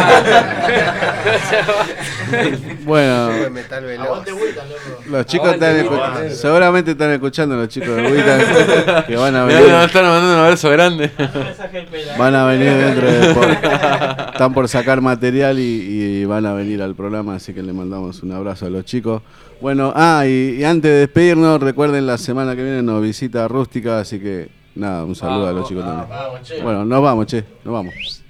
Bueno, Un poco de metal veloz. Aguante Wita, loco. los chicos están Aguante, escu- aguante. seguramente están escuchando los chicos de Wita que van a Mirá, venir. nos están mandando un abrazo grande. Van a venir dentro de poco. Están por sacar material y, y van a venir al programa, así que le mandamos un abrazo a los chicos. Bueno, ah, y, y antes de despedirnos, recuerden la semana que viene nos visita Rústica, así que nada, un saludo a los chicos también. Vamos, che. Bueno, nos vamos, che, nos vamos.